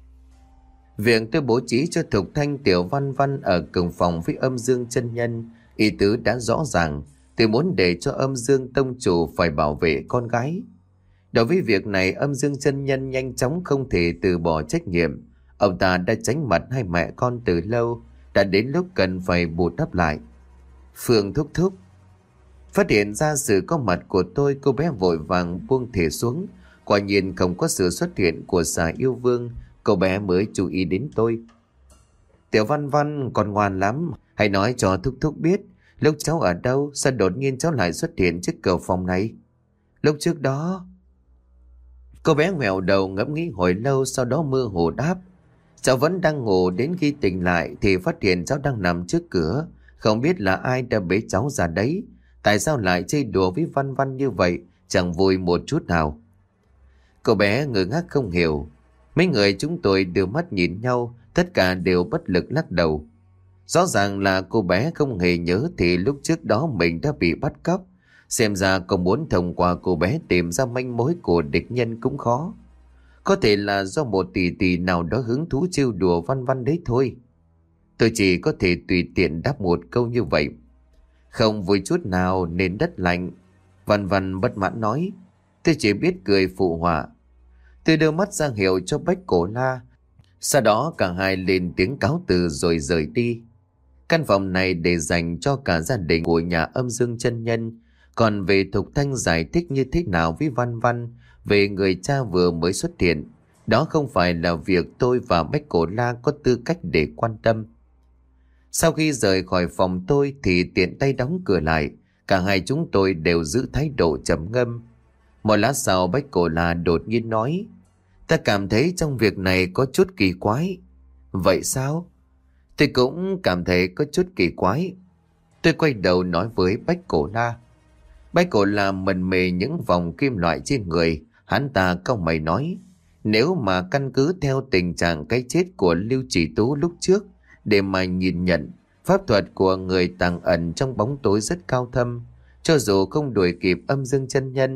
Việc tôi bố trí cho Thục Thanh, Tiểu Văn Văn ở cùng phòng với Âm Dương chân nhân, ý tứ đã rõ ràng. Tôi muốn để cho Âm Dương tông chủ phải bảo vệ con gái. Đối với việc này, Âm Dương chân nhân nhanh chóng không thể từ bỏ trách nhiệm. Ông ta đã tránh mặt hai mẹ con từ lâu, đã đến lúc cần phải bù đắp lại. Phương thúc thúc. Phát hiện ra sự có mặt của tôi, cô bé vội vàng buông thìa xuống. Quả nhiên không có sự xuất hiện của Xà Yêu Vương, cô bé mới chú ý đến tôi. Tiểu Văn Văn còn ngoan lắm, hãy nói cho thúc thúc biết lúc cháu ở đâu, sao đột nhiên cháu lại xuất hiện trước cửa phòng này. Lúc trước đó... Cô bé ngoẹo đầu ngẫm nghĩ hồi lâu, sau đó mơ hồ đáp: Cháu vẫn đang ngủ, đến khi tỉnh lại thì phát hiện cháu đang nằm trước cửa. Không biết là ai đã bế cháu ra đấy. Tại sao lại chơi đùa với Văn Văn như vậy, chẳng vui một chút nào. Cô bé ngơ ngác không hiểu. Mấy người chúng tôi đưa mắt nhìn nhau, tất cả đều bất lực lắc đầu. Rõ ràng là cô bé không hề nhớ thì lúc trước đó mình đã bị bắt cóc. Xem ra cô muốn thông qua cô bé tìm ra manh mối của địch nhân cũng khó. Có thể là do một tỷ tỷ nào đó hứng thú trêu đùa Văn Văn đấy thôi. Tôi chỉ có thể tùy tiện đáp một câu như vậy. Không vui chút nào nên đất lạnh. Văn Văn bất mãn nói. Tôi chỉ biết cười phụ họa. Tôi đưa mắt ra hiệu cho Bách Cổ La. Sau đó cả hai lên tiếng cáo từ rồi rời đi. Căn phòng này để dành cho cả gia đình của nhà Âm Dương chân nhân. Còn về Thục Thanh giải thích như thế nào với Văn Văn về người cha vừa mới xuất hiện, đó không phải là việc tôi và Bách Cổ La có tư cách để quan tâm. Sau khi rời khỏi phòng tôi thì tiện tay đóng cửa lại. Cả hai chúng tôi đều giữ thái độ trầm ngâm. Một lát sau Bách Cổ La đột nhiên nói: Ta cảm thấy trong việc này có chút kỳ quái. Vậy sao? Tôi cũng cảm thấy có chút kỳ quái. Tôi quay đầu nói với Bách Cổ La. Bách Cổ La mần mề những vòng kim loại trên người. Hắn ta cau mày nói: Nếu mà căn cứ theo tình trạng cái chết của Lưu Chỉ Tú lúc trước để mà nhìn nhận, pháp thuật của người tàng ẩn trong bóng tối rất cao thâm. Cho dù không đuổi kịp Âm Dương chân nhân,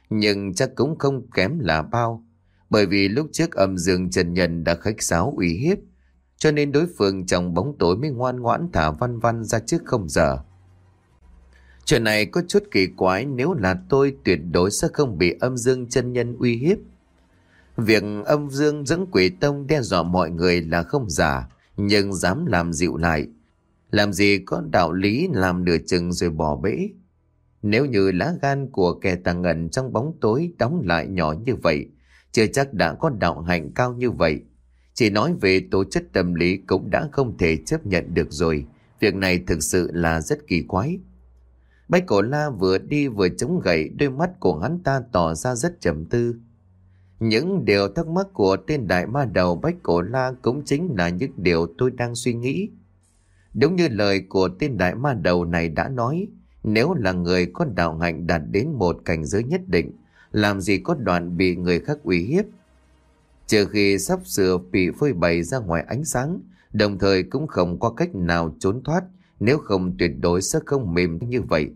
nhưng chắc cũng không kém là bao. Bởi vì lúc trước âm dương chân nhân đã khách sáo uy hiếp, cho nên đối phương trong bóng tối mới ngoan ngoãn thả Văn Văn ra trước không giờ. Chuyện này có chút kỳ quái, nếu là tôi tuyệt đối sẽ không bị âm dương chân nhân uy hiếp. Việc âm dương dẫn quỷ tông đe dọa mọi người là không giả, nhưng dám làm dịu lại. Làm gì có đạo lý làm nửa chừng rồi bỏ bể. Nếu như lá gan của kẻ tà ngần trong bóng tối đóng lại nhỏ như vậy, chưa chắc đã có đạo hạnh cao như vậy. Chỉ nói về tố chất tâm lý cũng đã không thể chấp nhận được rồi. Việc này thực sự là rất kỳ quái. Bách Cổ La vừa đi vừa chống gậy, đôi mắt của hắn ta tỏ ra rất trầm tư. Những điều thắc mắc của tên đại ma đầu Bách Cổ La cũng chính là những điều tôi đang suy nghĩ. Đúng như lời của tên đại ma đầu này đã nói, nếu là người có đạo hạnh đạt đến một cảnh giới nhất định, làm gì có đoạn bị người khác uy hiếp. Trừ khi sắp sửa bị phơi bày ra ngoài ánh sáng, đồng thời cũng không có cách nào trốn thoát, nếu không tuyệt đối sẽ không mềm như vậy.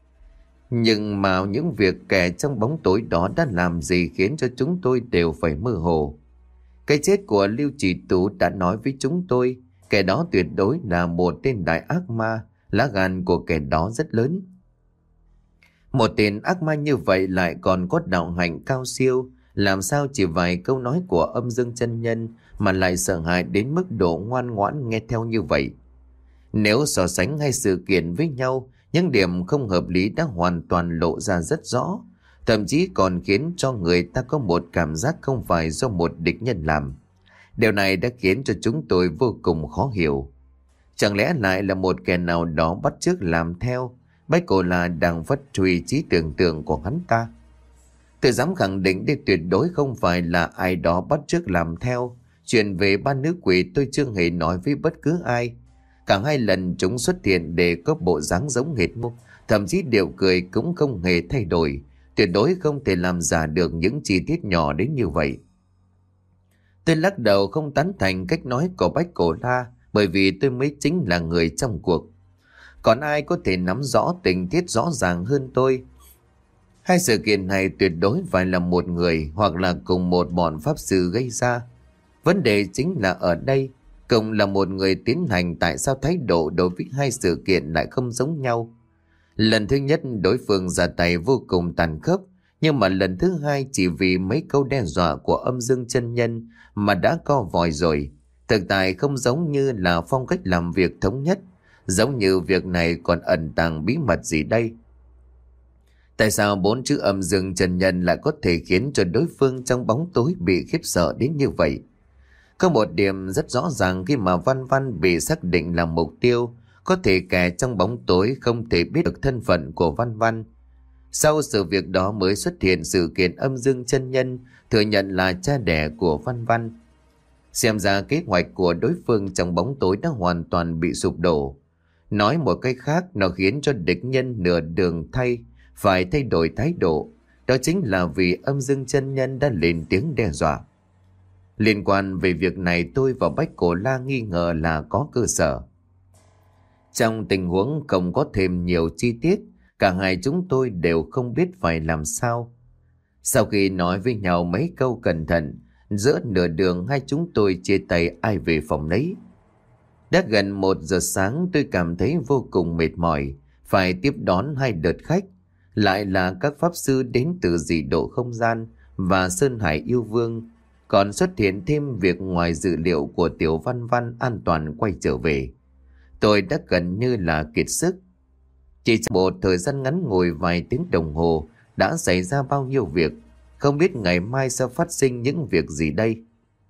Nhưng mà những việc kẻ trong bóng tối đó đã làm gì khiến cho chúng tôi đều phải mơ hồ. Cái chết của Lưu Chỉ Tú đã nói với chúng tôi, kẻ đó tuyệt đối là một tên đại ác ma, lá gan của kẻ đó rất lớn. Một tên ác ma như vậy lại còn có đạo hạnh cao siêu, làm sao chỉ vài câu nói của âm dương chân nhân mà lại sợ hãi đến mức độ ngoan ngoãn nghe theo như vậy. Nếu so sánh hai sự kiện với nhau, những điểm không hợp lý đã hoàn toàn lộ ra rất rõ, thậm chí còn khiến cho người ta có một cảm giác không phải do một địch nhân làm. Điều này đã khiến cho chúng tôi vô cùng khó hiểu. Chẳng lẽ lại là một kẻ nào đó bắt chước làm theo? Bách Cổ La đang phát huy trí tưởng tượng của hắn ta. Tôi dám khẳng định đây tuyệt đối không phải là ai đó bắt chước làm theo. Chuyện về ba nữ quỷ tôi chưa hề nói với bất cứ ai. Cả hai lần chúng xuất hiện để có bộ dáng giống hệt nhau, thậm chí điệu cười cũng không hề thay đổi. Tuyệt đối không thể làm giả được những chi tiết nhỏ đến như vậy. Tôi lắc đầu không tán thành cách nói của Bách Cổ La, bởi vì tôi mới chính là người trong cuộc. Còn ai có thể nắm rõ tình tiết rõ ràng hơn tôi? Hai sự kiện này tuyệt đối phải là một người hoặc là cùng một bọn pháp sư gây ra. Vấn đề chính là ở đây, cùng là một người tiến hành, tại sao thái độ đối với hai sự kiện lại không giống nhau? Lần thứ nhất đối phương ra tay vô cùng tàn khốc, nhưng mà lần thứ hai chỉ vì mấy câu đe dọa của âm dương chân nhân mà đã co vòi rồi. Thực tại không giống như là phong cách làm việc thống nhất, giống như việc này còn ẩn tàng bí mật gì đây? Tại sao bốn chữ âm dương chân nhân lại có thể khiến cho đối phương trong bóng tối bị khiếp sợ đến như vậy? Có một điểm rất rõ ràng, khi mà Văn Văn bị xác định là mục tiêu, có thể kẻ trong bóng tối không thể biết được thân phận của Văn Văn. Sau sự việc đó mới xuất hiện sự kiện âm dương chân nhân thừa nhận là cha đẻ của Văn Văn. Xem ra kế hoạch của đối phương trong bóng tối đã hoàn toàn bị sụp đổ. Nói một cách khác, nó khiến cho địch nhân nửa đường phải thay đổi thái độ. Đó chính là vì âm dương chân nhân đã lên tiếng đe dọa. Liên quan về việc này, tôi và Bách Cổ La nghi ngờ là có cơ sở. Trong tình huống không có thêm nhiều chi tiết, cả hai chúng tôi đều không biết phải làm sao. Sau khi nói với nhau mấy câu cẩn thận, giữa nửa đường hai chúng tôi chia tay ai về phòng nấy. Đã gần 1 giờ sáng, tôi cảm thấy vô cùng mệt mỏi, phải tiếp đón 2 đợt khách, lại là các pháp sư đến từ dị độ không gian và Sơn Hải Yêu Vương. Còn xuất hiện thêm việc ngoài dự liệu của Tiểu Văn Văn an toàn quay trở về. Tôi đã gần như là kiệt sức. Chỉ trong một thời gian ngắn ngồi vài tiếng đồng hồ đã xảy ra bao nhiêu việc, không biết ngày mai sẽ phát sinh những việc gì đây.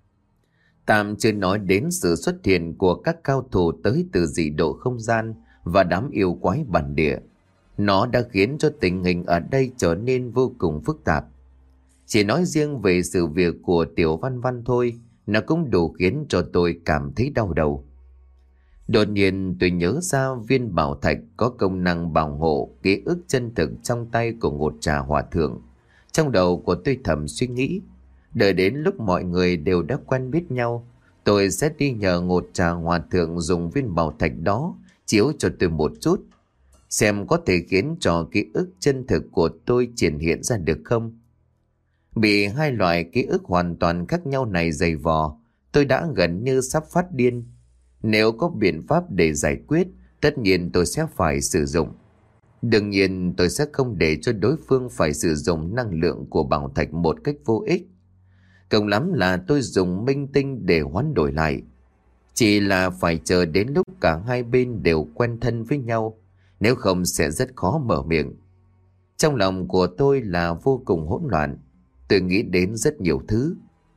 Tạm chưa nói đến sự xuất hiện của các cao thủ tới từ dị độ không gian và đám yêu quái bản địa. Nó đã khiến cho tình hình ở đây trở nên vô cùng phức tạp. Chỉ nói riêng về sự việc của Tiểu Văn Văn thôi, nó cũng đủ khiến cho tôi cảm thấy đau đầu. Đột nhiên tôi nhớ ra viên bảo thạch có công năng bảo hộ ký ức chân thực trong tay của Ngột Trà Hòa Thượng. Trong đầu của tôi thầm suy nghĩ, đợi đến lúc mọi người đều đã quen biết nhau, tôi sẽ đi nhờ Ngột Trà Hòa Thượng dùng viên bảo thạch đó chiếu cho tôi một chút. xem có thể khiến cho ký ức chân thực của tôi triển hiện ra được không. Bị hai loại ký ức hoàn toàn khác nhau này dày vò, tôi đã gần như sắp phát điên. Nếu có biện pháp để giải quyết, tất nhiên tôi sẽ phải sử dụng. Đương nhiên tôi sẽ không để cho đối phương phải sử dụng năng lượng của bảo thạch một cách vô ích. Cộng lắm là tôi dùng minh tinh để hoán đổi lại. Chỉ là phải chờ đến lúc cả hai bên đều quen thân với nhau, nếu không sẽ rất khó mở miệng. Trong lòng của tôi là vô cùng hỗn loạn. Tôi nghĩ đến rất nhiều thứ.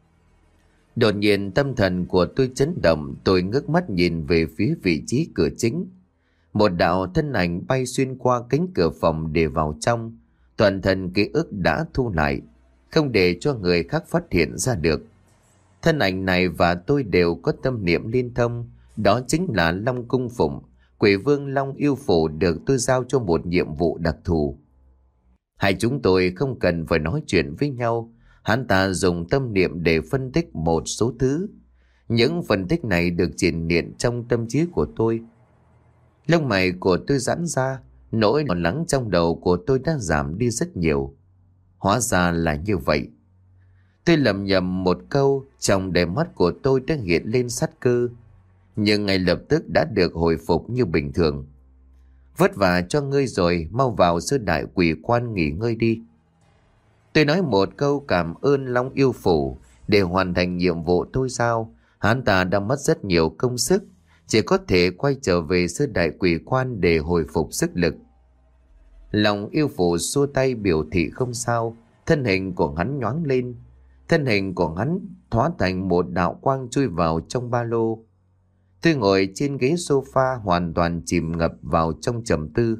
Đột nhiên tâm thần của tôi chấn động, tôi ngước mắt nhìn về phía vị trí cửa chính. Một đạo thân ảnh bay xuyên qua cánh cửa phòng để vào trong. Toàn thân ký ức đã thu lại, không để cho người khác phát hiện ra được. Thân ảnh này và tôi đều có tâm niệm liên thông, đó chính là Long Cung Phụng, Quỷ Vương Long Yêu Phủ được tôi giao cho một nhiệm vụ đặc thù. Hai chúng tôi không cần phải nói chuyện với nhau, hắn ta dùng tâm niệm để phân tích một số thứ. Những phân tích này được triển hiện trong tâm trí của tôi. Lông mày của tôi giãn ra, nỗi lo lắng trong đầu của tôi đã giảm đi rất nhiều. Hóa ra là như vậy. Tôi lẩm nhẩm một câu, trong đôi mắt của tôi đã hiện lên sát cơ, nhưng ngay lập tức đã được hồi phục như bình thường. Vất vả cho ngươi rồi, mau vào Sư Đại Quỷ Quan nghỉ ngơi đi. Tôi nói một câu cảm ơn Long Yêu Phủ. Để hoàn thành nhiệm vụ tôi giao, hắn ta đã mất rất nhiều công sức, chỉ có thể quay trở về Sư Đại Quỷ Quan để hồi phục sức lực. Long Yêu Phủ xua tay biểu thị không sao. Thân hình của hắn nhoáng lên, thân hình của hắn hóa thành một đạo quang chui vào trong ba lô. Tôi ngồi trên ghế sofa hoàn toàn chìm ngập vào trong trầm tư.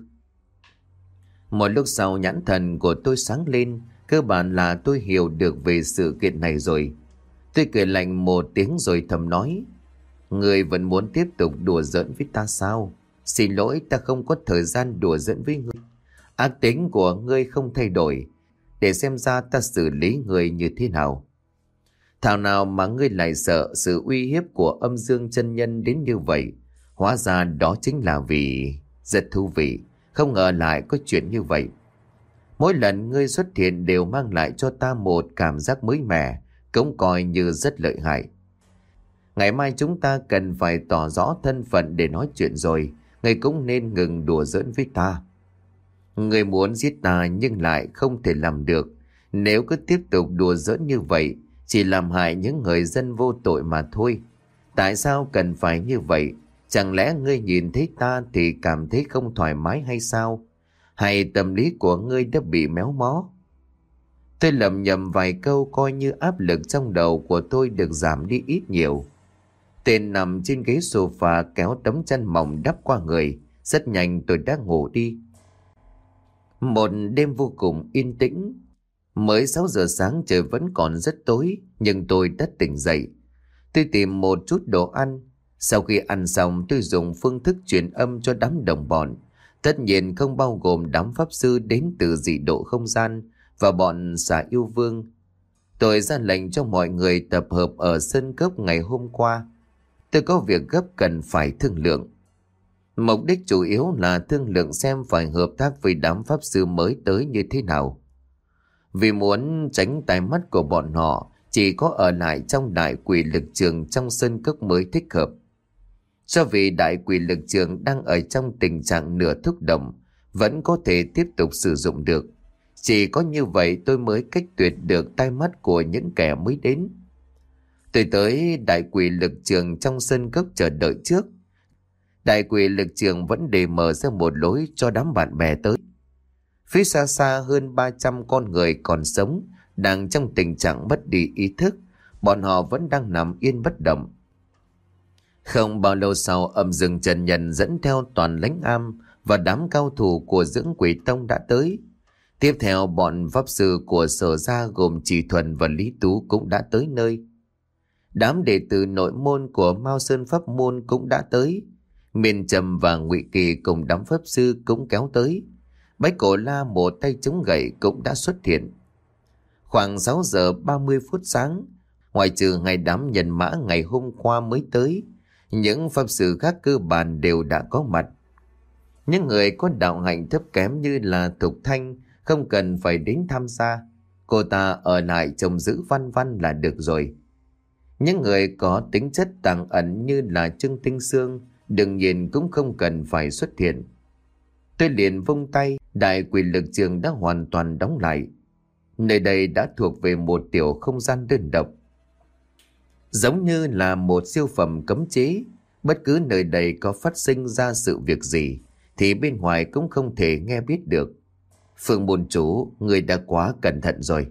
Một lúc sau nhãn thần của tôi sáng lên, cơ bản là tôi hiểu được về sự kiện này rồi. Tôi cười lạnh một tiếng rồi thầm nói: Ngươi vẫn muốn tiếp tục đùa giỡn với ta sao? Xin lỗi, ta không có thời gian đùa giỡn với ngươi. Ác tính của ngươi không thay đổi, để xem ra ta xử lý ngươi như thế nào. Thảo nào mà ngươi lại sợ sự uy hiếp của âm dương chân nhân đến như vậy. Hóa ra đó chính là vì... Rất thú vị, không ngờ lại có chuyện như vậy. Mỗi lần ngươi xuất hiện đều mang lại cho ta một cảm giác mới mẻ, cũng coi như rất lợi hại. Ngày mai chúng ta cần phải tỏ rõ thân phận để nói chuyện rồi. Ngươi cũng nên ngừng đùa giỡn với ta. Ngươi muốn giết ta nhưng lại không thể làm được. Nếu cứ tiếp tục đùa giỡn như vậy, chỉ làm hại những người dân vô tội mà thôi. Tại sao cần phải như vậy? Chẳng lẽ ngươi nhìn thấy ta thì cảm thấy không thoải mái hay sao? Hay tâm lý của ngươi đã bị méo mó? Tôi lẩm nhẩm vài câu coi như áp lực trong đầu của tôi được giảm đi ít nhiều. Tên nằm trên ghế sofa kéo tấm chăn mỏng đắp qua người. Rất nhanh tôi đã ngủ đi. Một đêm vô cùng yên tĩnh. Mới 6 giờ sáng trời vẫn còn rất tối, nhưng tôi đã tỉnh dậy. Tôi tìm một chút đồ ăn. Sau khi ăn xong tôi dùng phương thức truyền âm cho đám đồng bọn. Tất nhiên không bao gồm đám pháp sư đến từ dị độ không gian và bọn xà yêu vương. Tôi ra lệnh cho mọi người tập hợp ở sân cốc ngày hôm qua. Tôi có việc gấp cần phải thương lượng. Mục đích chủ yếu là thương lượng xem phải hợp tác với đám pháp sư mới tới như thế nào. Vì muốn tránh tai mắt của bọn họ, chỉ có ở lại trong đại quỷ lực trường trong sân cốc mới thích hợp. Do vì đại quỷ lực trường đang ở trong tình trạng nửa thúc động, vẫn có thể tiếp tục sử dụng được. Chỉ có như vậy tôi mới cách tuyệt được tai mắt của những kẻ mới đến. Tôi tới đại quỷ lực trường trong sân cốc chờ đợi trước. Đại quỷ lực trường vẫn để mở ra một lối cho đám bạn bè tới. Phía xa xa hơn 300 con người còn sống, đang trong tình trạng mất đi ý thức. Bọn họ vẫn đang nằm yên bất động. Không bao lâu sau, âm dương chân nhân dẫn theo toàn lãnh am và đám cao thủ của Dưỡng Quỷ Tông đã tới. Tiếp theo bọn pháp sư của Sở Gia gồm Chỉ Thuần và Lý Tú cũng đã tới nơi. Đám đệ tử nội môn của Mao Sơn Pháp Môn cũng đã tới. Miền Trầm và Ngụy Kỳ cùng đám pháp sư cũng kéo tới. Bách Cổ La một tay chống gậy cũng đã xuất hiện. Khoảng 6 giờ 30 phút sáng, ngoài trừ hai đám nhân mã ngày hôm qua mới tới, những pháp sư khác cơ bản đều đã có mặt. Những người có đạo hạnh thấp kém như là Thục Thanh không cần phải đến tham gia. Cô ta ở lại trông giữ Văn Văn là được rồi. Những người có tính chất tàng ẩn như là Trương Tinh Sương đương nhiên cũng không cần phải xuất hiện. Tôi liền vung tay, đại quỷ lực trường đã hoàn toàn đóng lại. Nơi đây đã thuộc về một tiểu không gian đơn độc, giống như là một siêu phẩm cấm chế. Bất cứ nơi đây có phát sinh ra sự việc gì thì bên ngoài cũng không thể nghe biết được. Phương môn chủ, người đã quá cẩn thận rồi.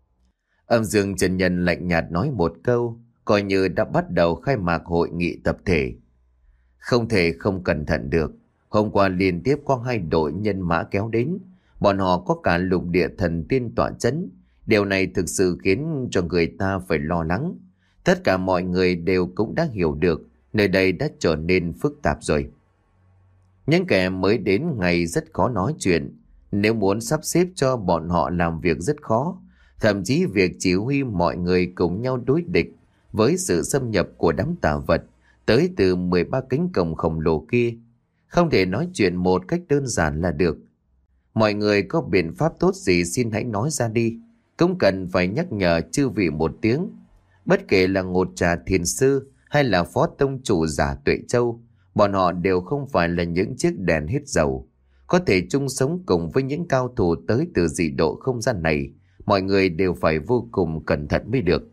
Âm Dương chân nhân lạnh nhạt nói một câu, coi như đã bắt đầu khai mạc hội nghị tập thể. Không thể không cẩn thận được. Hôm qua liên tiếp có 2 đội nhân mã kéo đến. Bọn họ có cả lục địa thần tiên tọa chấn. Điều này thực sự khiến cho người ta phải lo lắng. Tất cả mọi người đều cũng đã hiểu được nơi đây đã trở nên phức tạp rồi. Những kẻ mới đến ngày rất khó nói chuyện. Nếu muốn sắp xếp cho bọn họ làm việc rất khó. Thậm chí việc chỉ huy mọi người cùng nhau đối địch với sự xâm nhập của đám tà vật tới từ 13 cánh cổng khổng lồ kia, không thể nói chuyện một cách đơn giản là được. Mọi người có biện pháp tốt gì xin hãy nói ra đi. Cũng cần phải nhắc nhở chư vị một tiếng. Bất kể là Ngột Trà Thiền Sư hay là Phó Tông Chủ Giả Tuệ Châu, bọn họ đều không phải là những chiếc đèn hết dầu. Có thể chung sống cùng với những cao thủ tới từ dị độ không gian này, mọi người đều phải vô cùng cẩn thận mới được.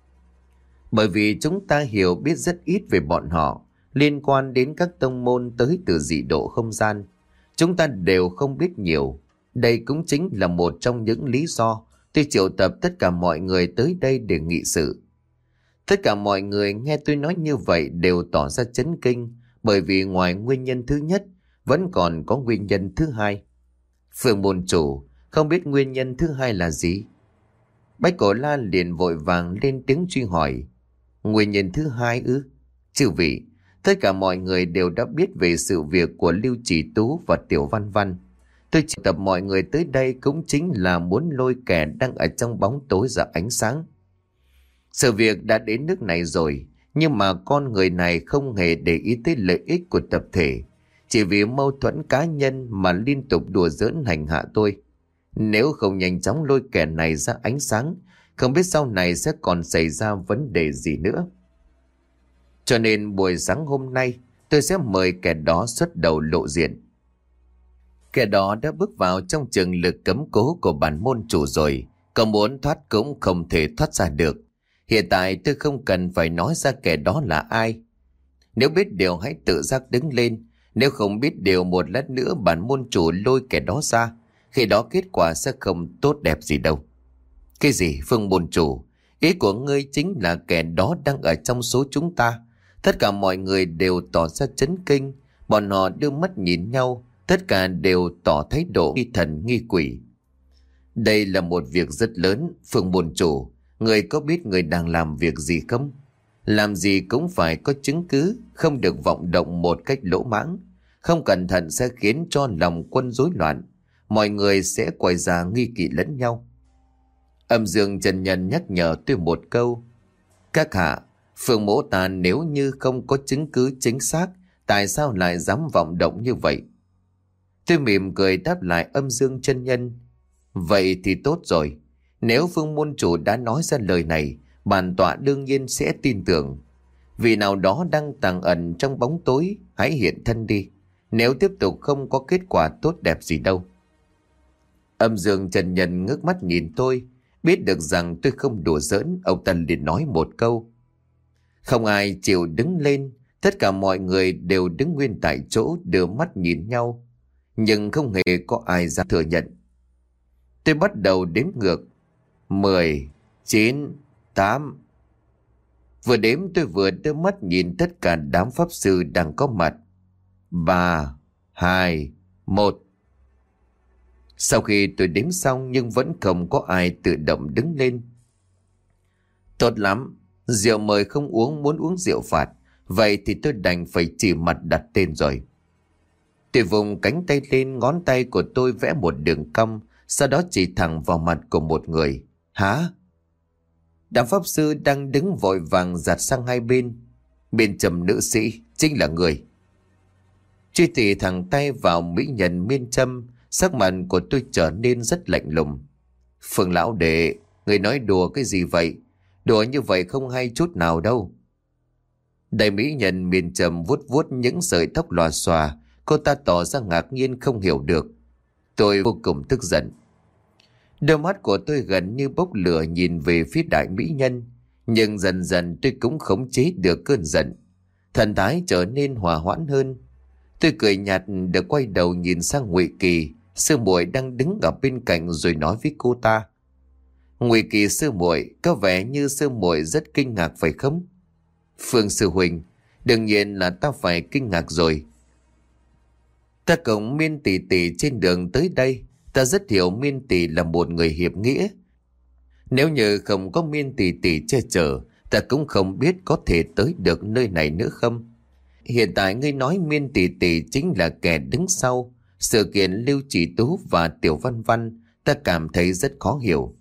Bởi vì chúng ta hiểu biết rất ít về bọn họ, liên quan đến các tông môn tới từ dị độ không gian. Chúng ta đều không biết nhiều. Đây cũng chính là một trong những lý do tôi triệu tập tất cả mọi người tới đây để nghị sự. Tất cả mọi người nghe tôi nói như vậy đều tỏ ra chấn kinh, bởi vì ngoài nguyên nhân thứ nhất, vẫn còn có nguyên nhân thứ hai. Phương môn chủ, không biết nguyên nhân thứ hai là gì? Bách Cổ La liền vội vàng lên tiếng truy hỏi. Nguyên nhân thứ hai ư? Chư vị, tất cả mọi người đều đã biết về sự việc của Lưu Chỉ Tú và Tiểu Văn Văn. Tôi triệu tập mọi người tới đây cũng chính là muốn lôi kẻ đang ở trong bóng tối ra ánh sáng. Sự việc đã đến nước này rồi, nhưng mà con người này không hề để ý tới lợi ích của tập thể. Chỉ vì mâu thuẫn cá nhân mà liên tục đùa giỡn hành hạ tôi. Nếu không nhanh chóng lôi kẻ này ra ánh sáng, không biết sau này sẽ còn xảy ra vấn đề gì nữa. Cho nên buổi sáng hôm nay, tôi sẽ mời kẻ đó xuất đầu lộ diện. Kẻ đó đã bước vào trong trường lực cấm cố của bản môn chủ rồi, có muốn thoát cũng không thể thoát ra được. Hiện tại tôi không cần phải nói ra kẻ đó là ai. Nếu biết điều hãy tự giác đứng lên, nếu không biết điều một lát nữa bản môn chủ lôi kẻ đó ra, khi đó kết quả sẽ không tốt đẹp gì đâu. Cái gì Phương môn chủ? Ý của ngươi chính là kẻ đó đang ở trong số chúng ta. Tất cả mọi người đều tỏ ra chấn kinh. Bọn họ đưa mắt nhìn nhau, tất cả đều tỏ thái độ nghi thần nghi quỷ. Đây là một việc rất lớn. Phương môn chủ, người có biết người đang làm việc gì không? Làm gì cũng phải có chứng cứ, không được vọng động một cách lỗ mãng. Không cẩn thận sẽ khiến cho lòng quân rối loạn. Mọi người sẽ quay ra nghi kỵ lẫn nhau. Âm Dương chân nhân nhắc nhở tôi một câu. Các hạ, Phương mỗ ta nếu như không có chứng cứ chính xác, tại sao lại dám vọng động như vậy? Tôi mỉm cười đáp lại Âm Dương chân nhân. Vậy thì tốt rồi. Nếu Phương môn chủ đã nói ra lời này, bản tọa đương nhiên sẽ tin tưởng. Vì nào đó đang tàng ẩn trong bóng tối, hãy hiện thân đi. Nếu tiếp tục không có kết quả tốt đẹp gì đâu. Âm Dương chân nhân ngước mắt nhìn tôi, biết được rằng tôi không đùa giỡn, ông ta liền nói một câu. Không ai chịu đứng lên, tất cả mọi người đều đứng nguyên tại chỗ đưa mắt nhìn nhau, nhưng không hề có ai ra thừa nhận. Tôi bắt đầu đếm ngược. 10, 9, 8. Vừa đếm tôi vừa đưa mắt nhìn tất cả đám pháp sư đang có mặt. 3, 2, 1. Sau khi tôi đếm xong nhưng vẫn không có ai tự động đứng lên. Tốt lắm, rượu mời không uống, muốn uống rượu phạt. Vậy thì tôi đành phải chỉ mặt đặt tên rồi. Tôi vùng cánh tay lên, ngón tay của tôi vẽ một đường cong, sau đó chỉ thẳng vào mặt của một người. Hả? Đám pháp sư đang đứng vội vàng giạt sang hai bên. Bên trầm nữ sĩ chính là người. Truy tỉ thẳng tay vào mỹ nhân Miên Trâm, sắc mặt của tôi trở nên rất lạnh lùng. Phương lão đệ, người nói đùa cái gì vậy? Đùa như vậy không hay chút nào đâu. Đại mỹ nhân Miên Trâm vuốt vuốt những sợi tóc lòa xòa, cô ta tỏ ra ngạc nhiên không hiểu được. Tôi vô cùng tức giận. Đôi mắt của tôi gần như bốc lửa nhìn về phía đại mỹ nhân, nhưng dần dần tôi cũng khống chế được cơn giận. Thần thái trở nên hòa hoãn hơn. Tôi cười nhạt được quay đầu nhìn sang Ngụy Kỳ, sư muội đang đứng ở bên cạnh rồi nói với cô ta. Ngụy Kỳ sư muội, có vẻ như sư muội rất kinh ngạc phải không? Phương sư huynh, đương nhiên là ta phải kinh ngạc rồi. Ta cùng Miên tỷ tỷ trên đường tới đây, ta rất hiểu Miên tỷ là một người hiệp nghĩa. Nếu như không có Miên tỷ tỷ che chở, ta cũng không biết có thể tới được nơi này nữa không. Hiện tại ngươi nói Miên tỷ tỷ chính là kẻ đứng sau sự kiện Lưu Chỉ Tú và Tiểu Văn Văn, ta cảm thấy rất khó hiểu.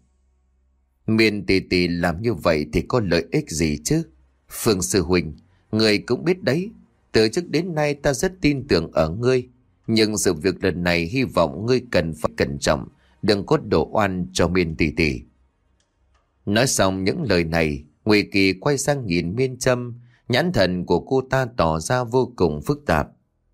Miên tỷ tỷ làm như vậy thì có lợi ích gì chứ? Phương sư huynh, ngươi cũng biết đấy, từ trước đến nay ta rất tin tưởng ở ngươi, nhưng sự việc lần này hy vọng ngươi cần phải cẩn trọng, đừng có đổ oan cho Miên tỷ tỷ. Nói xong những lời này, Ngụy Kỳ quay sang nhìn Miên Trâm, nhãn thần của cô ta tỏ ra vô cùng phức tạp.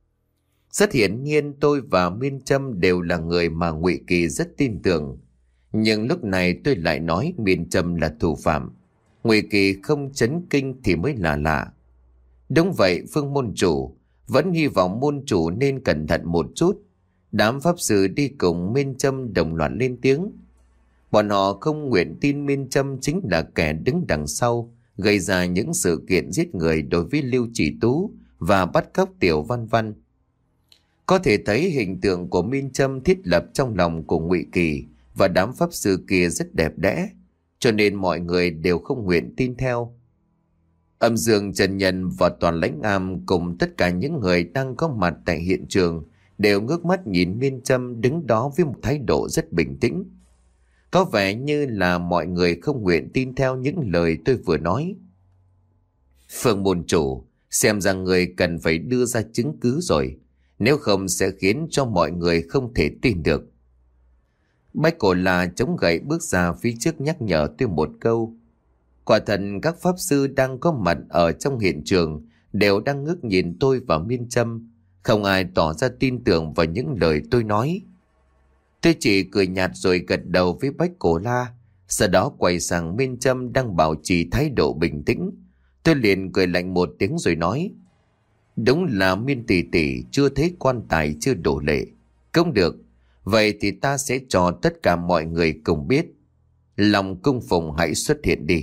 Rất hiển nhiên tôi và Miên Trâm đều là người mà Ngụy Kỳ rất tin tưởng, nhưng lúc này tôi lại nói Miên Trâm là thủ phạm. Ngụy Kỳ không chấn kinh thì mới là lạ. Đúng vậy Phương môn chủ, vẫn hy vọng môn chủ nên cẩn thận một chút. Đám pháp sư đi cùng Miên Trâm đồng loạt lên tiếng. Bọn họ không nguyện tin Miên Trâm chính là kẻ đứng đằng sau, gây ra những sự kiện giết người đối với Lưu Chỉ Tú và bắt cóc Tiểu Văn Văn. Có thể thấy hình tượng của Miên Trâm thiết lập trong lòng của Ngụy Kỳ và đám pháp sư kia rất đẹp đẽ, cho nên mọi người đều không nguyện tin theo. Âm Dương Chân Nhân và Toàn Lãnh Am cùng tất cả những người đang có mặt tại hiện trường đều ngước mắt nhìn Miên Trâm đứng đó với một thái độ rất bình tĩnh. Có vẻ như là mọi người không nguyện tin theo những lời tôi vừa nói. Phương môn chủ, xem rằng người cần phải đưa ra chứng cứ rồi, nếu không sẽ khiến cho mọi người không thể tin được. Bách Cổ La chống gậy bước ra phía trước nhắc nhở tôi một câu. Quả thật các pháp sư đang có mặt ở trong hiện trường đều đang ngước nhìn tôi và Miên Trâm, không ai tỏ ra tin tưởng vào những lời tôi nói. Tôi chỉ cười nhạt rồi gật đầu với Bách Cổ La, sau đó quay sang Miên Trâm đang bảo trì thái độ bình tĩnh. Tôi liền cười lạnh một tiếng rồi nói. Đúng là Miên tỷ tỷ chưa thấy quan tài chưa đổ lệ. Không được, vậy thì ta sẽ cho tất cả mọi người cùng biết. Lòng cung phụng hãy xuất hiện đi.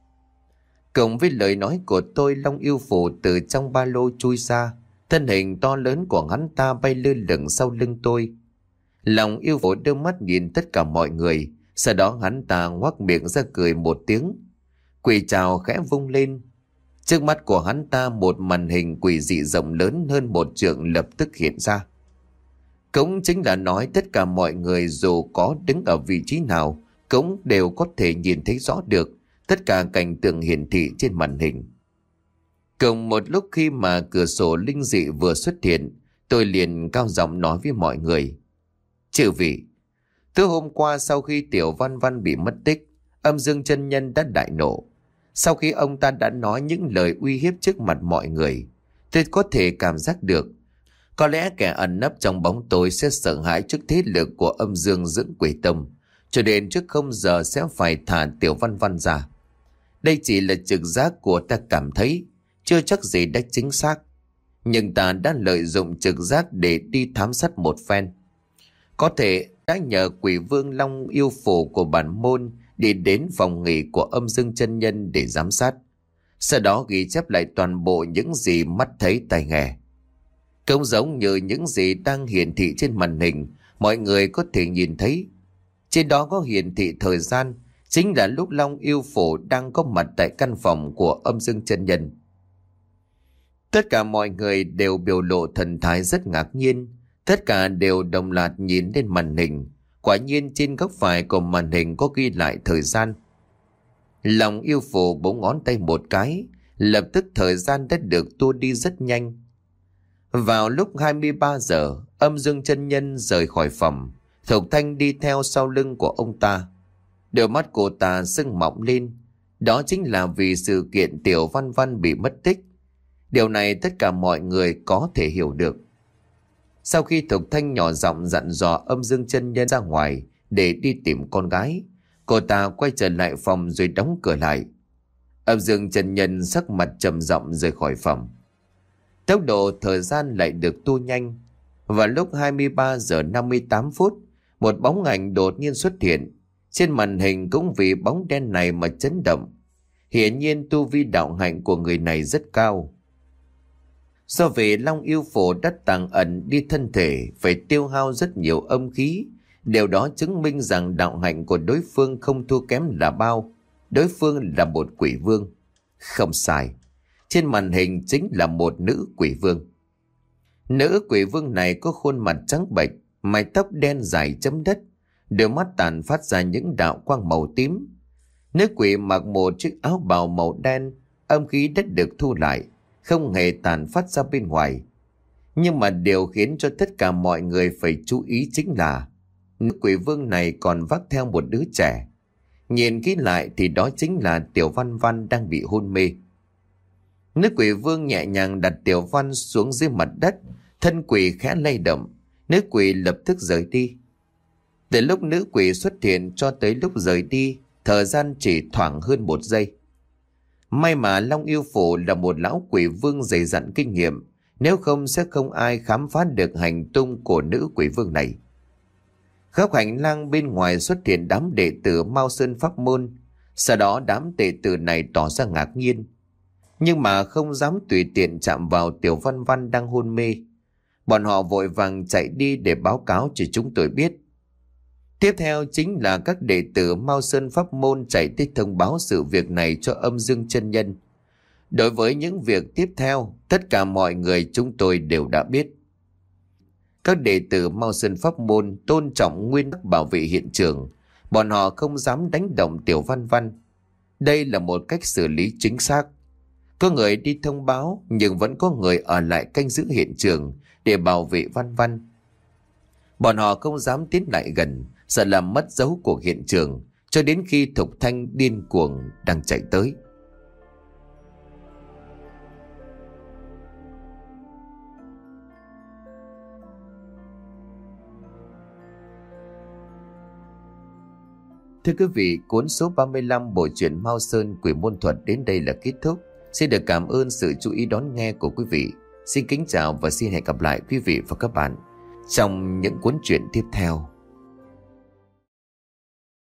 Cùng với lời nói của tôi, Long Yêu Phủ từ trong ba lô chui ra, thân hình to lớn của hắn ta bay lơ lửng sau lưng tôi. Long Yêu Phủ đưa mắt nhìn tất cả mọi người, sau đó hắn ta ngoác miệng ra cười một tiếng. Quỷ trào khẽ vung lên. Trước mắt của hắn ta một màn hình quỷ dị rộng lớn hơn một trượng lập tức hiện ra. Cũng chính là nói tất cả mọi người dù có đứng ở vị trí nào cũng đều có thể nhìn thấy rõ được tất cả cảnh tượng hiển thị trên màn hình. Cùng một lúc khi mà cửa sổ linh dị vừa xuất hiện, tôi liền cao giọng nói với mọi người. Chư vị, tối hôm qua sau khi Tiểu Văn Văn bị mất tích, Âm Dương Chân Nhân đã đại nộ. Sau khi ông ta đã nói những lời uy hiếp trước mặt mọi người, tôi có thể cảm giác được có lẽ kẻ ẩn nấp trong bóng tối sẽ sợ hãi trước thế lực của Âm Dương Dưỡng Quỷ Tông, cho nên trước 0 giờ sẽ phải thả Tiểu Văn Văn ra. Đây chỉ là trực giác của ta cảm thấy, chưa chắc gì đã chính xác. Nhưng ta đã lợi dụng trực giác để đi thám sát một phen. Có thể đã nhờ Quỷ Vương Long Yêu Phủ của bản môn đi đến phòng nghỉ của Âm Dương Chân Nhân để giám sát. Sau đó ghi chép lại toàn bộ những gì mắt thấy tai nghe. Cũng giống như những gì đang hiển thị trên màn hình, mọi người có thể nhìn thấy. Trên đó có hiển thị thời gian, chính là lúc Long Yêu Phủ đang có mặt tại căn phòng của Âm Dương Chân Nhân. Tất cả mọi người đều biểu lộ thần thái rất ngạc nhiên. Tất cả đều đồng loạt nhìn lên màn hình. Quả nhiên trên góc phải của màn hình có ghi lại thời gian. Long Yêu Phủ búng ngón tay một cái, lập tức thời gian đã được tua đi rất nhanh. Vào lúc 23 giờ, âm dương chân nhân rời khỏi phòng. Thục Thanh đi theo sau lưng của ông ta. Đôi mắt cô ta sưng mọng lên. Đó chính là vì sự kiện Tiểu Văn Văn bị mất tích. Điều này tất cả mọi người có thể hiểu được. Sau khi Thục Thanh nhỏ giọng dặn dò âm dương chân nhân ra ngoài để đi tìm con gái, cô ta quay trở lại phòng rồi đóng cửa lại. Âm dương chân nhân sắc mặt trầm giọng rời khỏi phòng. Tốc độ thời gian lại được tua nhanh. Vào lúc 23 giờ 58 phút, một bóng ảnh đột nhiên xuất hiện. Trên màn hình cũng vì bóng đen này mà chấn động. Hiển nhiên tu vi đạo hạnh của người này rất cao. Do vì Long Yêu Phổ đã tàng ẩn đi thân thể, phải tiêu hao rất nhiều âm khí. Điều đó chứng minh rằng đạo hạnh của đối phương không thua kém là bao. Đối phương là một quỷ vương. Không sai. Trên màn hình chính là một nữ quỷ vương. Nữ quỷ vương này có khuôn mặt trắng bệch, mái tóc đen dài chấm đất, đôi mắt tàn phát ra những đạo quang màu tím. Nữ quỷ mặc một chiếc áo bào màu đen, âm khí đất được thu lại, không hề tàn phát ra bên ngoài. Nhưng mà điều khiến cho tất cả mọi người phải chú ý chính là nữ quỷ vương này còn vác theo một đứa trẻ. Nhìn kỹ lại thì đó chính là Tiểu Văn Văn đang bị hôn mê. Nữ quỷ vương nhẹ nhàng đặt Tiểu Văn xuống dưới mặt đất, thân quỷ khẽ lay động, nữ quỷ lập tức rời đi. Từ lúc nữ quỷ xuất hiện cho tới lúc rời đi, thời gian chỉ thoảng hơn 1 giây. May mà Long Yêu Phủ là một lão quỷ vương dày dặn kinh nghiệm, nếu không sẽ không ai khám phá được hành tung của nữ quỷ vương này. Khắp hành lang bên ngoài xuất hiện đám đệ tử Mao Sơn Pháp Môn. Sau đó đám đệ tử này tỏ ra ngạc nhiên, nhưng mà không dám tùy tiện chạm vào Tiểu Văn Văn đang hôn mê. Bọn họ vội vàng chạy đi để báo cáo cho chúng tôi biết. Tiếp theo chính là các đệ tử Mao Sơn Pháp Môn chạy tới thông báo sự việc này cho âm dương chân nhân. Đối với những việc tiếp theo, tất cả mọi người chúng tôi đều đã biết. Các đệ tử Mao Sơn Pháp Môn tôn trọng nguyên tắc bảo vệ hiện trường. Bọn họ không dám đánh động Tiểu Văn Văn. Đây là một cách xử lý chính xác. Có người đi thông báo, nhưng vẫn có người ở lại canh giữ hiện trường để bảo vệ Văn Văn. Bọn họ không dám tiến lại gần, sợ làm mất dấu của hiện trường, cho đến khi Thục Thanh điên cuồng đang chạy tới. Thưa quý vị, cuốn số 35 bộ truyện Mao Sơn Quỷ Môn Thuật đến đây là kết thúc. Xin được cảm ơn sự chú ý đón nghe của quý vị. Xin kính chào và xin hẹn gặp lại quý vị và các bạn trong những cuốn truyện tiếp theo.